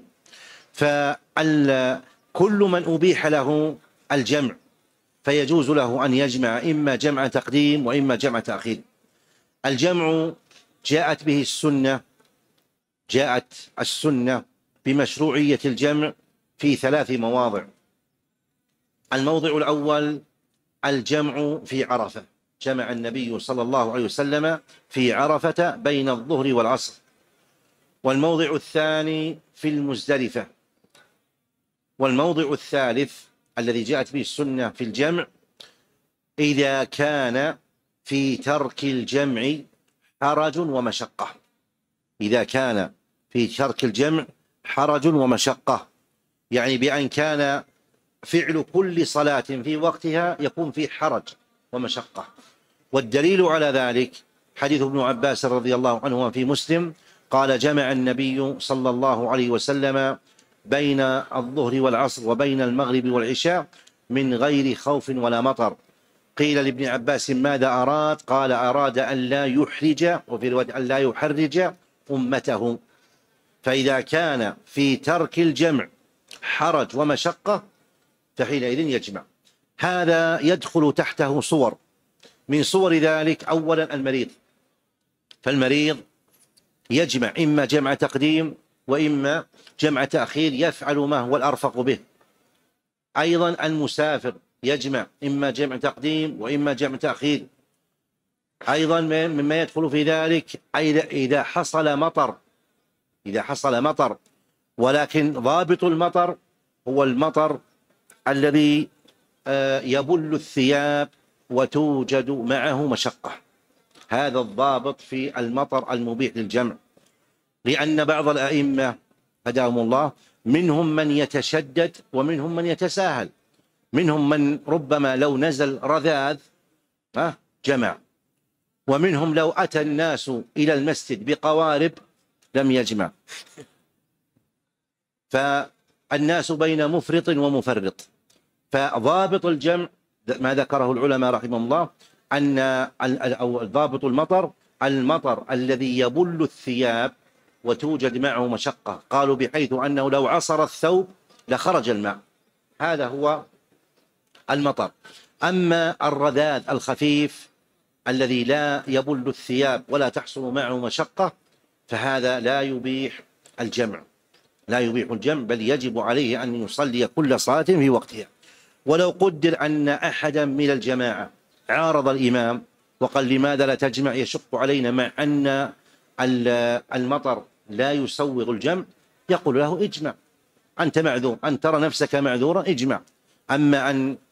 فكل من أبيح له الجمع فيجوز له أن يجمع إما جمع تقديم وإما جمع تأخير. الجمع جاءت به السنة جاءت السنة بمشروعية الجمع في ثلاث مواضع. الموضع الأول الجمع في عرفة، جمع النبي صلى الله عليه وسلم في عرفة بين الظهر والعصر. والموضع الثاني في المزدلفة. والموضع الثالث الذي جاءت به السنة في الجمع إذا كان في ترك الجمع حرج ومشقة. إذا كان في ترك الجمع حرج ومشقة، يعني بأن كان فعل كل صلاة في وقتها يكون في حرج ومشقة. والدليل على ذلك حديث ابن عباس رضي الله عنهما في مسلم قال: جمع النبي صلى الله عليه وسلم بين الظهر والعصر وبين المغرب والعشاء من غير خوف ولا مطر. قيل لابن عباس: ماذا أراد؟ قال: أراد أن لا يحرج، وفي رواية أن لا يحرج أمته. فإذا كان في ترك الجمع حرج ومشقة فحينئذ يجمع. هذا يدخل تحته صور. من صور ذلك أولا المريض، فالمريض يجمع إما جمع تقديم وإما جمع تأخير يفعل ما هو الأرفق به. أيضا المسافر يجمع إما جمع تقديم وإما جمع تأخير. أيضا مما يدخل في ذلك إذا حصل مطر إذا حصل مطر ولكن ضابط المطر هو المطر الذي يبل الثياب وتوجد معه مشقة. هذا الضابط في المطر المبيح للجمع، لأن بعض الأئمة هداهم الله منهم من يتشدد ومنهم من يتساهل. منهم من ربما لو نزل رذاذ جمع، ومنهم لو أتى الناس إلى المسجد بقوارب لم يجمع. فالناس بين مفرط ومفرط. فضابط الجمع ما ذكره العلماء رحمهم الله أن أو ضابط المطر المطر الذي يبل الثياب وتوجد معه مشقة، قالوا بحيث أنه لو عصر الثوب لخرج الماء، هذا هو المطر. أما الرذاذ الخفيف الذي لا يبل الثياب ولا تحصل معه مشقة فهذا لا يبيح الجمع لا يبيح الجمع بل يجب عليه أن يصلي كل صلاة في وقتها. ولو قدر أن أحدا من الجماعة عارض الإمام وقال: لماذا لا تجمع؟ يشق علينا، مع أن المطر لا يسوغ الجمع، يقول له: اجمع، أنت معذور، أن ترى نفسك معذورا اجمع. أما أن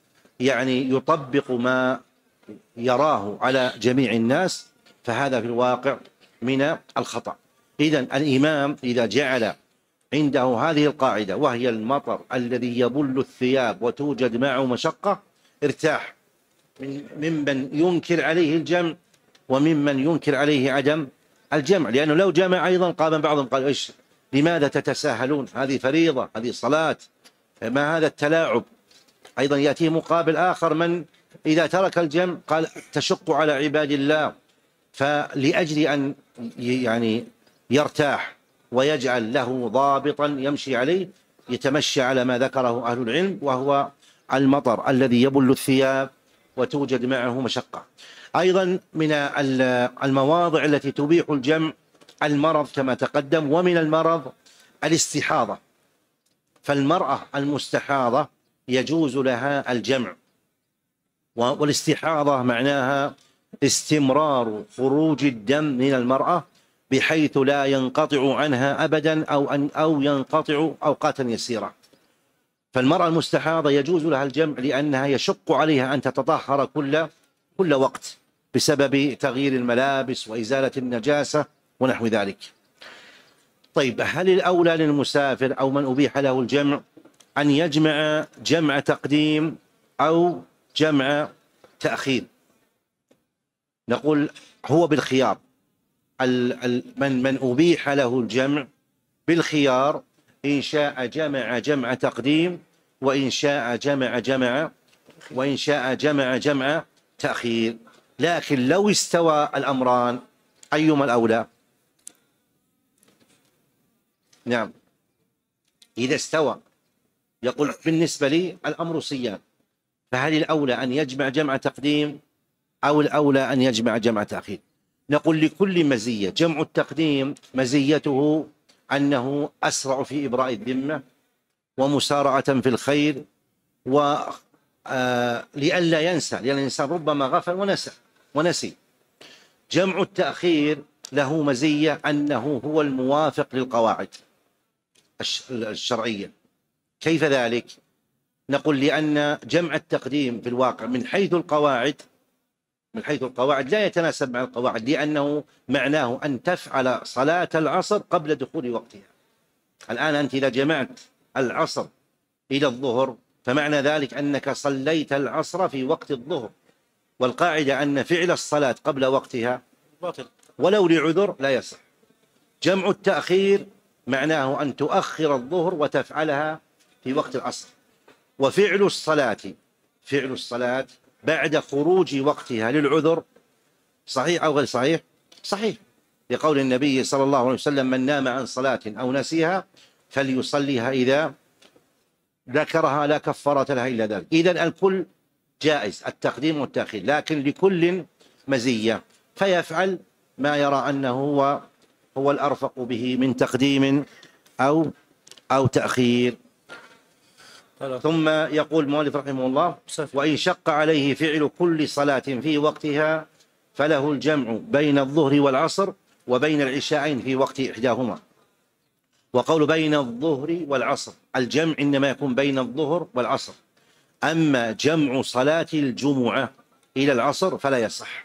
يعني يطبق ما يراه على جميع الناس، فهذا في الواقع من الخطأ. إذن الإمام إذا جعل عنده هذه القاعدة وهي المطر الذي يبل الثياب وتوجد معه مشقة، ارتاح ممن ينكر عليه الجمع وممن ينكر عليه عدم الجمع، لأنه لو جمع أيضا قام بعضهم قال إيش لماذا تتساهلون، هذه فريضة، هذه صلاة، ما هذا التلاعب. أيضا يأتيه مقابل آخر من إذا ترك الجمع قال تشق على عباد الله، فلأجل أن يعني يرتاح ويجعل له ضابطا يمشي عليه يتمشى على ما ذكره أهل العلم، وهو المطر الذي يبل الثياب وتوجد معه مشقة. أيضا من المواضع التي تبيح الجمع المرض كما تقدم، ومن المرض الاستحاضة، فالمرأة المستحاضة يجوز لها الجمع، والاستحاضة معناها استمرار خروج الدم من المرأة بحيث لا ينقطع عنها أبدا أو أن أو ينقطع أوقاتا يسيرة. فالمرأة المستحاضة يجوز لها الجمع لأنها يشق عليها أن تتطهر كل كل وقت بسبب تغيير الملابس وإزالة النجاسة ونحو ذلك. طيب، هل الأولى للمسافر أو من أبيح له الجمع أن يجمع جمع تقديم أو جمع تأخير؟ نقول هو بالخيار، من من أبيح له الجمع بالخيار، إن شاء جمع جمع تقديم وإن شاء جمع جمع وإن شاء جمع جمع تأخير. لكن لو استوى الأمران أيما الأولى؟ نعم، إذا استوى يقول بالنسبة لي الأمر سيان، فهل الأولى أن يجمع جمع تقديم أو الأولى أن يجمع جمع تأخير؟ نقول لكل مزية. جمع التقديم مزيته أنه أسرع في إبراء الذمة ومسارعة في الخير، و لئلا ينسى، لأن الإنسان ربما غفل ونسى ونسي. جمع التأخير له مزية أنه هو الموافق للقواعد الشرعية. كيف ذلك؟ نقول لأن جمع التقديم في الواقع من حيث القواعد من حيث القواعد لا يتناسب مع القواعد، لأنه معناه أن تفعل صلاة العصر قبل دخول وقتها. الآن أنت إذا جمعت العصر إلى الظهر فمعنى ذلك أنك صليت العصر في وقت الظهر، والقاعدة أن فعل الصلاة قبل وقتها باطل ولو لعذر لا يصح. جمع التأخير معناه أن تؤخر الظهر وتفعلها في وقت العصر، وفعل الصلاة فعل الصلاة بعد خروج وقتها للعذر صحيح أو غير صحيح؟ صحيح، لقول النبي صلى الله عليه وسلم: من نام عن صلاة أو نسيها فليصليها إذا ذكرها لا كفارة لها إلا ذلك. إذن الكل جائز، التقديم والتأخير، لكن لكل مزية، فيفعل ما يرى أنه هو هو الأرفق به من تقديم أو أو تأخير. ثم يقول المؤلف رحمه الله: وإن شق عليه فعل كل صلاة في وقتها فله الجمع بين الظهر والعصر وبين العشاءين في وقت إحداهما. وقول بين الظهر والعصر، الجمع إنما يكون بين الظهر والعصر. أما جمع صلاة الجمعة إلى العصر فلا يصح.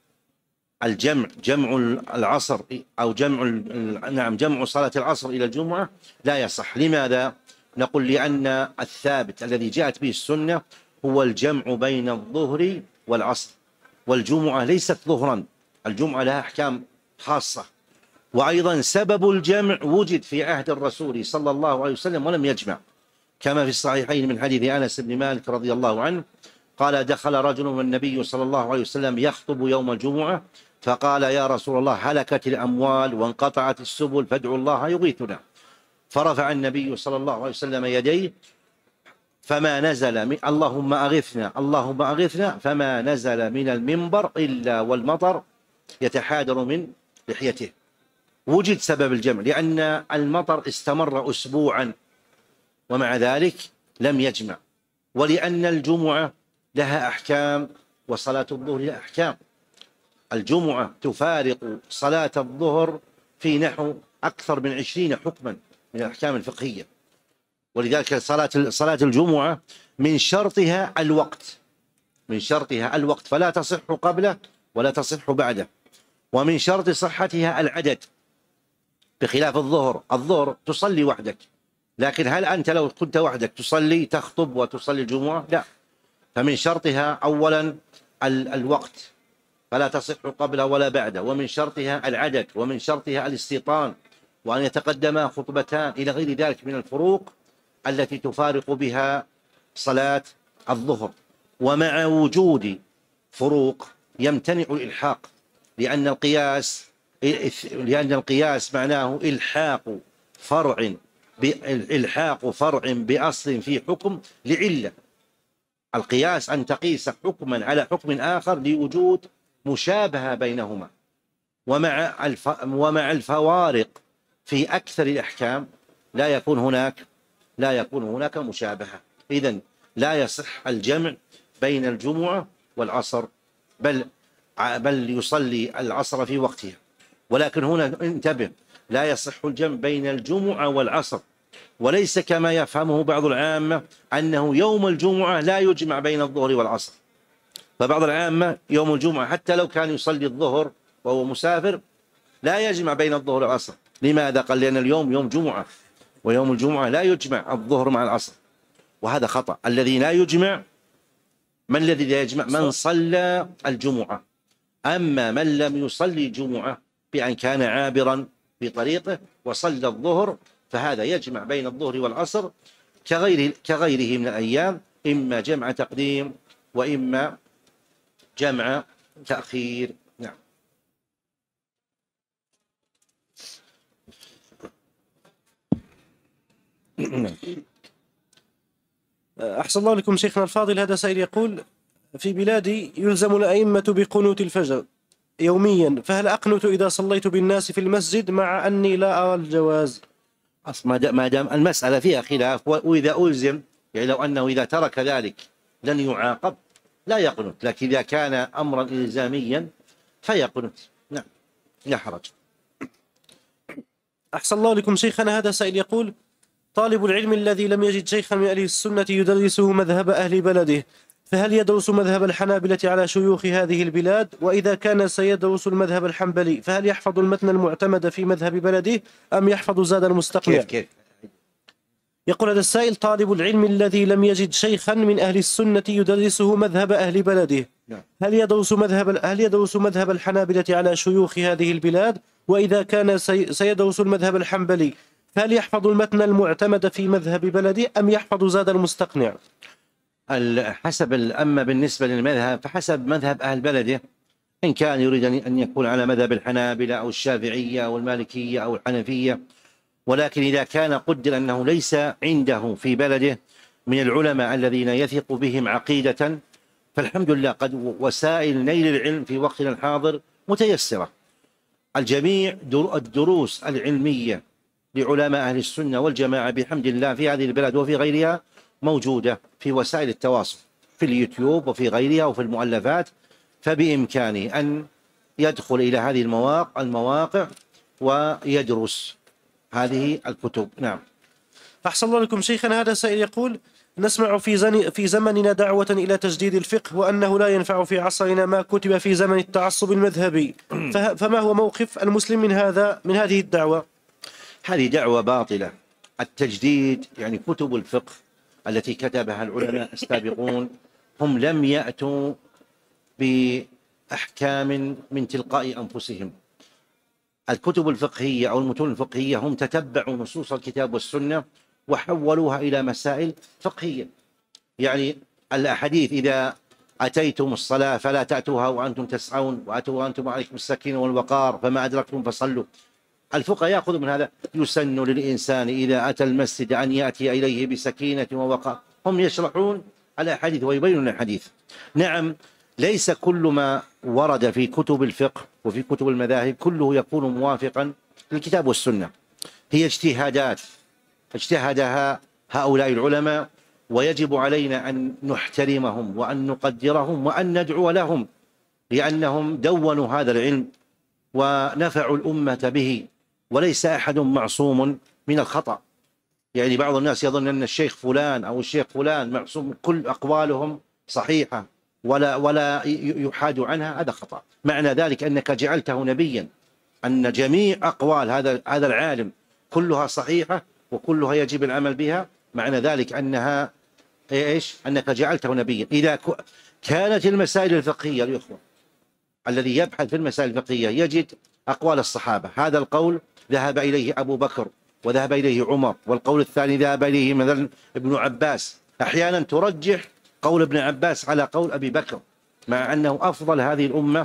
الجمع جمع العصر أو جمع نعم جمع صلاة العصر إلى الجمعة لا يصح. لماذا؟ نقول لأن الثابت الذي جاءت به السنة هو الجمع بين الظهر والعصر، والجمعة ليست ظهرا، الجمعة لها أحكام خاصة. وأيضا سبب الجمع وجد في عهد الرسول صلى الله عليه وسلم ولم يجمع، كما في الصحيحين من حديث أنس بن مالك رضي الله عنه قال: دخل رجل والنبي صلى الله عليه وسلم يخطب يوم الجمعة فقال: يا رسول الله، هلكت الأموال وانقطعت السبل فادعوا الله يغيثنا. فرفع النبي صلى الله عليه وسلم يديه فما نزل من اللهم أغثنا اللهم أغثنا فما نزل من المنبر إلا والمطر يتحادر من لحيته. وجد سبب الجمع لأن المطر استمر أسبوعا ومع ذلك لم يجمع، ولأن الجمعة لها أحكام وصلاة الظهر لها أحكام. الجمعة تفارق صلاة الظهر في نحو أكثر من عشرين حكما من الأحكام الفقهية، ولذلك صلاة صلاة الجمعة من شرطها الوقت، من شرطها الوقت فلا تصح قبله ولا تصح بعده، ومن شرط صحتها العدد، بخلاف الظهر. الظهر تصلي وحدك، لكن هل أنت لو كنت وحدك تصلي تخطب وتصلي الجمعة؟ لا. فمن شرطها أولا الوقت فلا تصح قبله ولا بعده، ومن شرطها العدد، ومن شرطها الاستيطان، وأن يتقدما خطبتان إلى غير ذلك من الفروق التي تفارق بها صلاة الظهر. ومع وجود فروق يمتنع الإلحاق، لأن القياس لأن القياس معناه إلحاق فرع إلحاق فرع بأصل في حكم لعلة. القياس أن تقيس حكما على حكم آخر لوجود مشابهة بينهما، ومع الف... ومع الفوارق في أكثر الأحكام لا يكون هناك لا يكون هناك مشابهة. إذن لا يصح الجمع بين الجمعة والعصر، بل بل يصلي العصر في وقتها. ولكن هنا انتبه، لا يصح الجمع بين الجمعة والعصر، وليس كما يفهمه بعض العامة أنه يوم الجمعة لا يجمع بين الظهر والعصر. فبعض العامة يوم الجمعة حتى لو كان يصلي الظهر وهو مسافر لا يجمع بين الظهر والعصر. لماذا؟ قال لأن اليوم يوم جمعة، ويوم الجمعة لا يجمع الظهر مع العصر، وهذا خطأ. الذي لا يجمع، من الذي لا يجمع؟ من صلى الجمعة. أما من لم يصلي الجمعة بأن كان عابرا في طريقه وصلى الظهر فهذا يجمع بين الظهر والعصر كغيره, كغيره من الأيام، إما جمع تقديم وإما جمع تأخير. نعم. أحسن الله لكم شيخنا الفاضل. هذا سائل يقول: في بلادي يلزم الأئمة بقنوت الفجر يوميا، فهل أقنت إذا صليت بالناس في المسجد مع أني لا أرى الجواز؟ أصلا ما دام المسألة فيها خلاف، وإذا ألزم يعني لو أنه إذا ترك ذلك لن يعاقب لا يقنت، لكن إذا كان أمرا إلزاميا فيقنت. نعم لا حرج. أحسن الله لكم شيخنا. هذا سائل يقول: طالب العلم الذي لم يجد شيخا من أهل السنة يدرسه مذهب أهل بلده، فهل يدرس مذهب الحنابلة على شيوخ هذه البلاد؟ وإذا كان سيدرس المذهب الحنبلي فهل يحفظ المتن المعتمد في مذهب بلده أم يحفظ زاد المستقنع؟ كيف كيف؟ يقول هذا السائل: طالب العلم الذي لم يجد شيخا من أهل السنة يدرسه مذهب أهل بلده، هل يدرس مذهب هل يدرس مذهب الحنابلة على شيوخ هذه البلاد؟ وإذا كان سيدرس المذهب الحنبلي فهل يحفظ المتن المعتمد في مذهب بلده أم يحفظ زاد المستقنع؟ حسب. أما بالنسبة للمذهب فحسب مذهب أهل بلده، إن كان يريد أن يكون على مذهب الحنابلة أو الشافعية أو المالكية أو الحنفية. ولكن إذا كان قدر أنه ليس عنده في بلده من العلماء الذين يثق بهم عقيدة، فالحمد لله قد وسائل نيل العلم في وقتنا الحاضر متيسرة. الجميع الدروس العلمية لعلماء أهل السنة والجماعة بحمد الله في هذه البلاد وفي غيرها موجودة في وسائل التواصل، في اليوتيوب وفي غيرها وفي المؤلفات، فبإمكانه أن يدخل إلى هذه المواقع المواقع ويدرس هذه الكتب. نعم. أحسن الله لكم شيخنا. هذا سائل يقول: نسمع في في زمننا دعوة إلى تجديد الفقه، وأنه لا ينفع في عصرنا ما كتب في زمن التعصب المذهبي، فما هو موقف المسلم من هذا من هذه الدعوة؟ هذه دعوة باطلة. التجديد يعني كتب الفقه التي كتبها العلماء السابقون هم لم يأتوا بأحكام من تلقاء أنفسهم. الكتب الفقهية أو المتون الفقهية هم تتبعوا نصوص الكتاب والسنة وحولوها إلى مسائل فقهية. يعني الأحاديث: إذا أتيتم الصلاة فلا تأتوها وأنتم تسعون، وأتوا وأنتم عليكم السكينة والوقار، فما أدركتم فصلوا. الفقهاء يأخذ من هذا: يسن للإنسان إذا أتى المسجد أن يأتي إليه بسكينة ووقار. هم يشرحون الأحاديث ويبينون الحديث. نعم، ليس كل ما ورد في كتب الفقه وفي كتب المذاهب كله يكون موافقا للكتاب والسنة. هي اجتهادات اجتهدها هؤلاء العلماء، ويجب علينا أن نحترمهم وأن نقدرهم وأن ندعو لهم، لأنهم دونوا هذا العلم ونفعوا الأمة به، وليس أحد معصوم من الخطأ. يعني بعض الناس يظن أن الشيخ فلان أو الشيخ فلان معصوم، كل أقوالهم صحيحة ولا ولا يحاد عنها، هذا خطأ. معنى ذلك أنك جعلته نبيا، أن جميع أقوال هذا هذا العالم كلها صحيحة وكلها يجب العمل بها، معنى ذلك أنها إيش؟ أنك جعلته نبيا. إذا كانت المسائل الفقهية الأخوة، الذي يبحث في المسائل الفقهية يجد أقوال الصحابة، هذا القول ذهب إليه أبو بكر وذهب إليه عمر، والقول الثاني ذهب إليه مثلا ابن عباس. أحيانا ترجح قول ابن عباس على قول أبي بكر، مع أنه أفضل هذه الأمة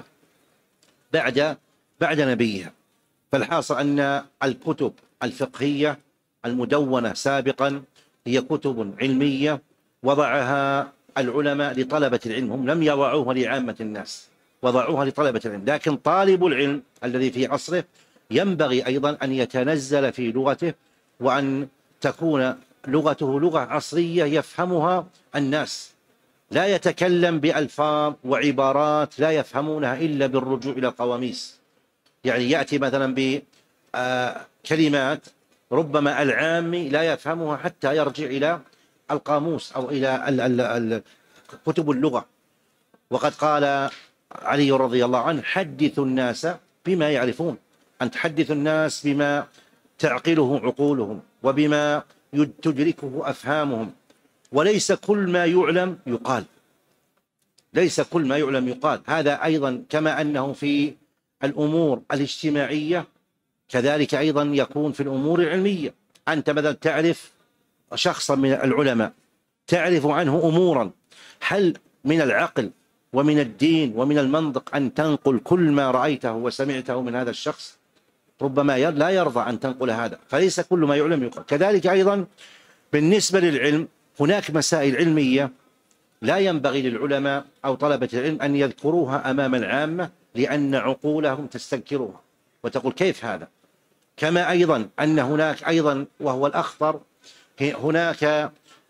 بعد بعد نبيها. فالحاصل أن الكتب الفقهية المدونة سابقا هي كتب علمية وضعها العلماء لطلبة العلم، هم لم يضعوها لعامة الناس، وضعوها لطلبة العلم. لكن طالب العلم الذي في عصره ينبغي أيضا أن يتنزل في لغته، وأن تكون لغته لغة عصرية يفهمها الناس، لا يتكلم بألفاظ وعبارات لا يفهمونها إلا بالرجوع إلى القواميس. يعني يأتي مثلا بكلمات ربما العامي لا يفهمها حتى يرجع إلى القاموس أو إلى كتب اللغة. وقد قال علي رضي الله عنه: حدثوا الناس بما يعرفون، أن تحدث الناس بما تعقله عقولهم وبما تدركه أفهامهم، وليس كل ما يعلم يقال، ليس كل ما يعلم يقال. هذا أيضا كما أنه في الأمور الاجتماعية كذلك أيضا يكون في الأمور العلمية. أنت مثلا تعرف شخصا من العلماء، تعرف عنه أمورا، هل من العقل ومن الدين ومن المنطق أن تنقل كل ما رأيته وسمعته من هذا الشخص؟ ربما لا يرضى أن تنقل هذا، فليس كل ما يعلم يقال. كذلك أيضا بالنسبة للعلم هناك مسائل علمية لا ينبغي للعلماء أو طلبة العلم أن يذكروها أمام العامة، لأن عقولهم تستنكرها وتقول كيف هذا. كما أيضا أن هناك أيضا، وهو الأخطر، هناك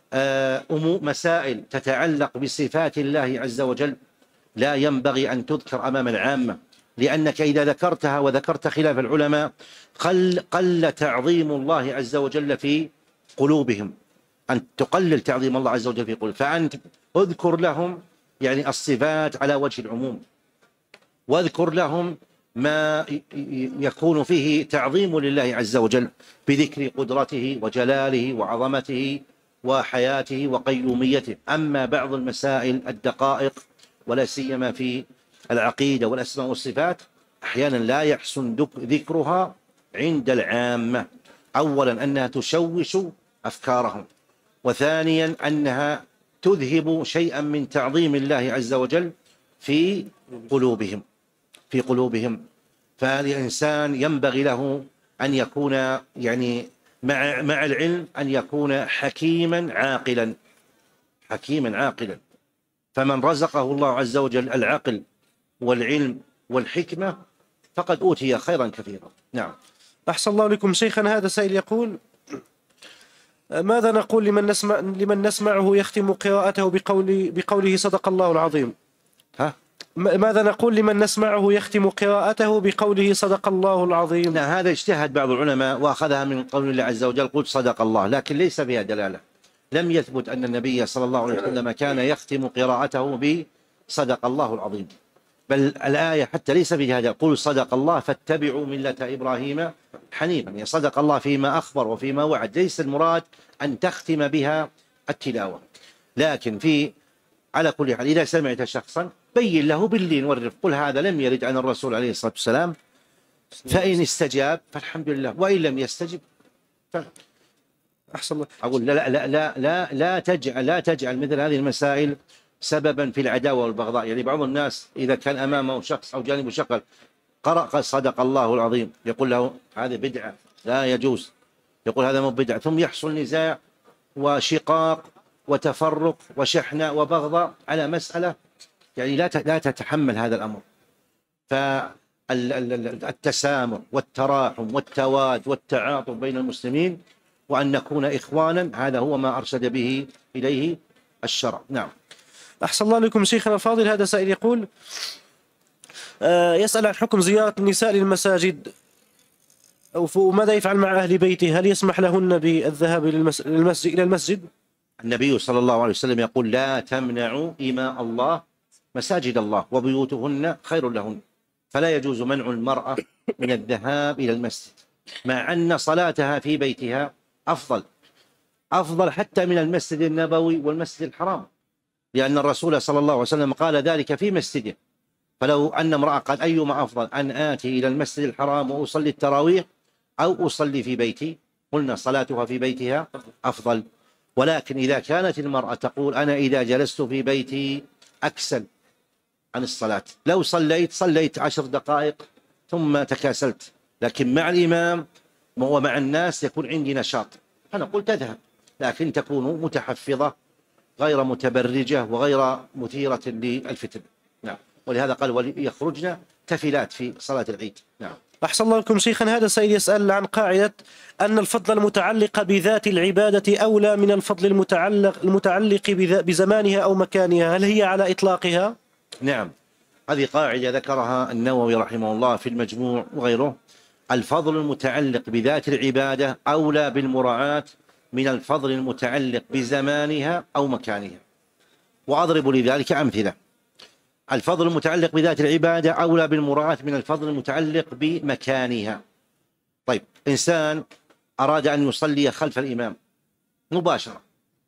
مسائل تتعلق بصفات الله عز وجل لا ينبغي أن تذكر أمام العامة، لأنك إذا ذكرتها وذكرت خلاف العلماء قل, قل تعظيم الله عز وجل في قلوبهم، أن تقلل تعظيم الله عز وجل في قلوبهم. فأنت اذكر لهم يعني الصفات على وجه العموم، واذكر لهم ما يكون فيه تعظيم لله عز وجل بذكر قدرته وجلاله وعظمته وحياته وقيوميته. أما بعض المسائل الدقائق ولا سيما في العقيدة والأسماء والصفات أحيانا لا يحسن ذكرها عند العامة، أولا أنها تشوش أفكارهم، وثانيا أنها تذهب شيئا من تعظيم الله عز وجل في قلوبهم في قلوبهم فالإنسان ينبغي له أن يكون يعني مع مع العلم أن يكون حكيما عاقلا حكيما عاقلا فمن رزقه الله عز وجل العقل والعلم والحكمة فقد أوتي خيرا كثيرا. نعم. أحسن الله لكم شيخنا. هذا سائل يقول: ماذا نقول لمن نسمع لمن نسمعه يختم قراءته بقول بقوله صدق الله العظيم؟ ها؟ ماذا نقول لمن نسمعه يختم قراءته بقوله صدق الله العظيم؟ لا، هذا اجتهد بعض العلماء وأخذها من قول الله عز وجل قل صدق الله، لكن ليس فيها دلالة. لم يثبت أن النبي صلى الله عليه وسلم كان يختم قراءته بصدق الله العظيم، بل الآية حتى ليس فيها دلالة. قل صدق الله فاتبعوا ملة إبراهيم حنيفا، يعني صدق الله فيما أخبر وفيما وعد، ليس المراد أن تختم بها التلاوة. لكن في على كل حال إذا سمعت شخصا بين له باللين والرفق، قل هذا لم يرد عن الرسول عليه الصلاة والسلام، فإن استجاب فالحمد لله، وإن لم يستجب ف... أحسن الله. أقول لا لا لا لا لا, لا تجعل لا تجعل مثل هذه المسائل سببا في العداوة والبغضاء. يعني بعض الناس إذا كان أمامه شخص أو جانبه شخص قرأ صدق الله العظيم يقول له هذه بدعة لا يجوز، يقول هذا مو بدعة، ثم يحصل نزاع وشقاق وتفرق وشحنة وبغضاء على مسألة يعني لا لا تتحمل هذا الأمر. فالتسامح والتراحم والتواد والتعاطف بين المسلمين وأن نكون إخوانا هذا هو ما أرشد به إليه الشرع. نعم. أحسن الله لكم شيخنا الفاضل. هذا سائل يقول آه يسأل عن حكم زيارة النساء للمساجد وماذا يفعل مع أهل بيته، هل يسمح لهن بالذهاب للمسجد إلى المسجد؟ النبي صلى الله عليه وسلم يقول لا تمنعوا إماء الله مساجد الله وبيوتهن خير لهن، فلا يجوز منع المرأة من الذهاب إلى المسجد، مع أن صلاتها في بيتها أفضل أفضل حتى من المسجد النبوي والمسجد الحرام، لأن الرسول صلى الله عليه وسلم قال ذلك في مسجده. فلو أن امرأة قال أيما أفضل، أن آتي إلى المسجد الحرام وأصلي التراويح أو أصلي في بيتي، قلنا صلاتها في بيتها أفضل. ولكن إذا كانت المرأة تقول أنا إذا جلست في بيتي أكسل عن الصلاة، لو صليت صليت عشر دقائق ثم تكاسلت، لكن مع الإمام ومع الناس يكون عندي نشاط، أنا قلت تذهب، لكن تكون متحفظة غير متبرجة وغير مثيرة للفتن. نعم، ولهذا قال وليخرجن تفلات في صلاة العيد. نعم. أحسن الله لكم شيخنا. هذا سائل يسأل عن قاعدة أن الفضل المتعلق بذات العبادة أولى من الفضل المتعلق المتعلق بزمانها أو مكانها، هل هي على إطلاقها؟ نعم، هذه قاعدة ذكرها النووي رحمه الله في المجموع وغيره. الفضل المتعلق بذات العبادة أولى بالمراعاة من الفضل المتعلق بزمانها أو مكانها، وأضرب لذلك أمثلة. الفضل المتعلق بذات العبادة أولى بالمراعاة من الفضل المتعلق بمكانها. طيب، إنسان أراد أن يصلي خلف الإمام مباشرة،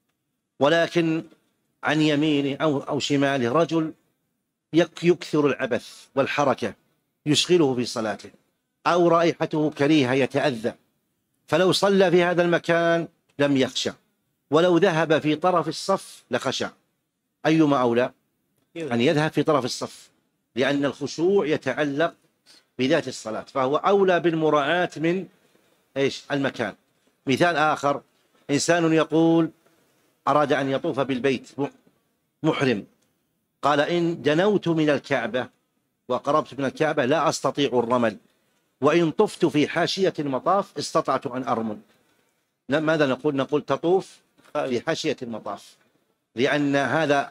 ولكن عن يمينه أو أو شماله رجل يكثر العبث والحركة يشغله في صلاته، أو رائحته كريهة يتأذى، فلو صلى في هذا المكان لم يخشع، ولو ذهب في طرف الصف لخشع. أيما أولى؟ أن يذهب في طرف الصف، لأن الخشوع يتعلق بذات الصلاة، فهو أولى بالمراعاة من إيش؟ المكان. مثال آخر، إنسان يقول أراد أن يطوف بالبيت محرم، قال إن دنوت من الكعبة وقربت من الكعبة لا أستطيع الرمل، وإن طفت في حاشية المطاف استطعت أن أرمل. ماذا نقول؟ نقول تطوف في حاشية المطاف، لأن هذا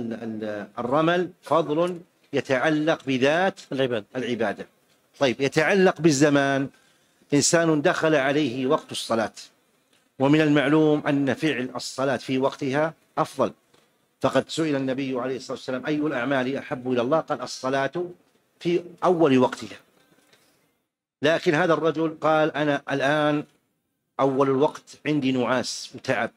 الرمل فضل يتعلق بذات العبادة. طيب، يتعلق بالزمان، إنسان دخل عليه وقت الصلاة، ومن المعلوم أن فعل الصلاة في وقتها أفضل، فقد سئل النبي عليه الصلاة والسلام أي الأعمال أحب إلى الله؟ قال الصلاة في أول وقتها. لكن هذا الرجل قال أنا الآن أول الوقت عندي نعاس وتعب،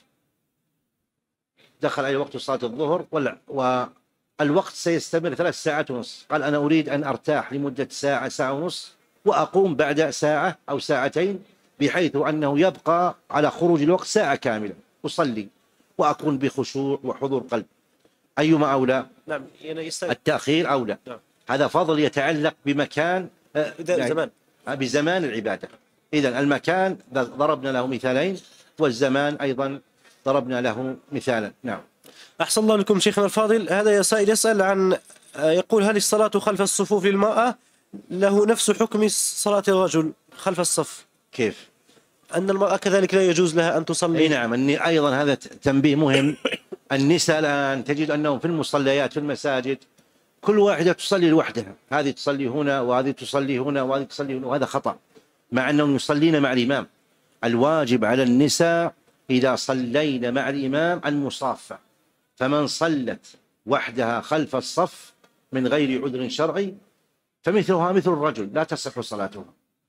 دخل عليه وقت صلاة الظهر والوقت سيستمر ثلاث ساعات ونصف، قال أنا أريد أن أرتاح لمدة ساعة ساعة ونصف وأقوم بعد ساعة أو ساعتين، بحيث أنه يبقى على خروج الوقت ساعة كاملة أصلي وأكون بخشوع وحضور قلب. أيما أولى؟ نعم، التأخير أولى. نعم. هذا فضل يتعلق بمكان زمان بزمان العبادة. إذن المكان ضربنا له مثالين، والزمان أيضا ضربنا له مثالا. نعم. أحسن الله لكم شيخنا الفاضل. هذا يا سائل يسأل عن يقول هل الصلاة خلف الصفوف للمرأة له نفس حكم صلاة الرجل خلف الصف؟ كيف؟ أن المرأة كذلك لا يجوز لها أن تصلي. أي نعم، أني أيضا هذا تنبيه مهم. النساء الآن تجد أنهم في المصليات في المساجد كل واحدة تصلي لوحدها، هذه تصلي هنا وهذه تصلي هنا وهذه تصلي هنا، وهذا خطأ، مع أنهم يصلين مع الإمام. الواجب على النساء إذا صلين مع الإمام المصافة، فمن صلت وحدها خلف الصف من غير عذر شرعي فمثلها مثل الرجل لا تصح صلاتها.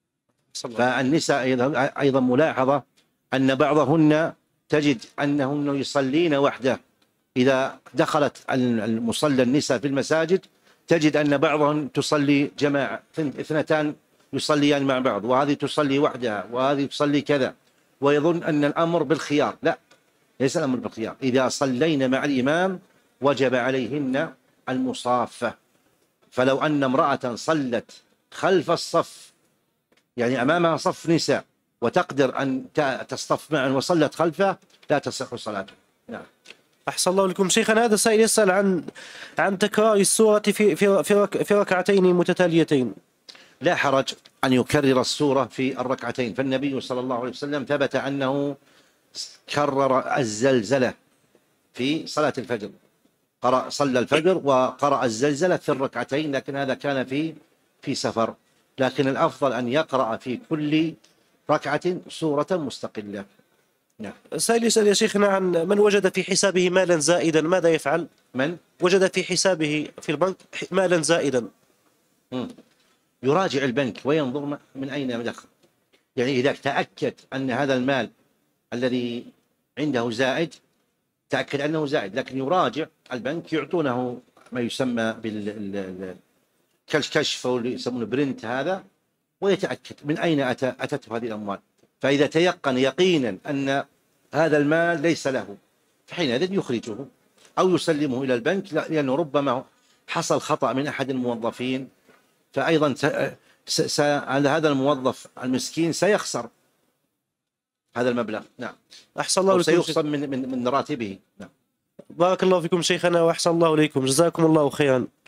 فالنساء أيضا ملاحظة أن بعضهن تجد أنهن يصلين وحده، إذا دخلت المصلى النساء في المساجد تجد أن بعضهن تصلي جماعة، اثنتان يصليان مع بعض، وهذه تصلي وحدها وهذه تصلي كذا، ويظن أن الأمر بالخيار. لا، ليس الأمر بالخيار. إذا صلين مع الإمام وجب عليهن المصافة. فلو أن امرأة صلت خلف الصف، يعني أمامها صف نساء، وتقدر أن تصطف معا وصلت خلفه، لا تصح صلاته. نعم. أحسن الله لكم شيخنا. هذا سائل يسأل عن عن تكرار السورة في في في ركعتين متتاليتين. لا حرج أن يكرر السورة في الركعتين، فالنبي صلى الله عليه وسلم ثبت أنه كرر الزلزلة في صلاة الفجر، قرأ صلى الفجر وقرأ الزلزلة في الركعتين، لكن هذا كان في في سفر. لكن الأفضل أن يقرأ في كل ركعة سورة مستقلة. نعم. سائل يسأل يا شيخنا عن من وجد في حسابه مالا زائدا ماذا يفعل؟ من وجد في حسابه في البنك مالا زائدا. مم. يراجع البنك وينظر من أين دخل. يعني إذا تأكد أن هذا المال الذي عنده زائد، تأكد أنه زائد، لكن يراجع البنك، يعطونه ما يسمى بالكشف أو اللي يسمونه برنت هذا، ويتأكد من أين أتته هذه الأموال. فإذا تيقن يقينا أن هذا المال ليس له، فحينئذ يخرجه أو يسلمه إلى البنك، لأنه ربما حصل خطأ من أحد الموظفين، فأيضا هذا الموظف المسكين سيخسر هذا المبلغ. نعم. أحسن الله لكم، سيخصم من من من راتبه. نعم. بارك الله فيكم شيخنا وأحسن الله إليكم، جزاكم الله خيرا.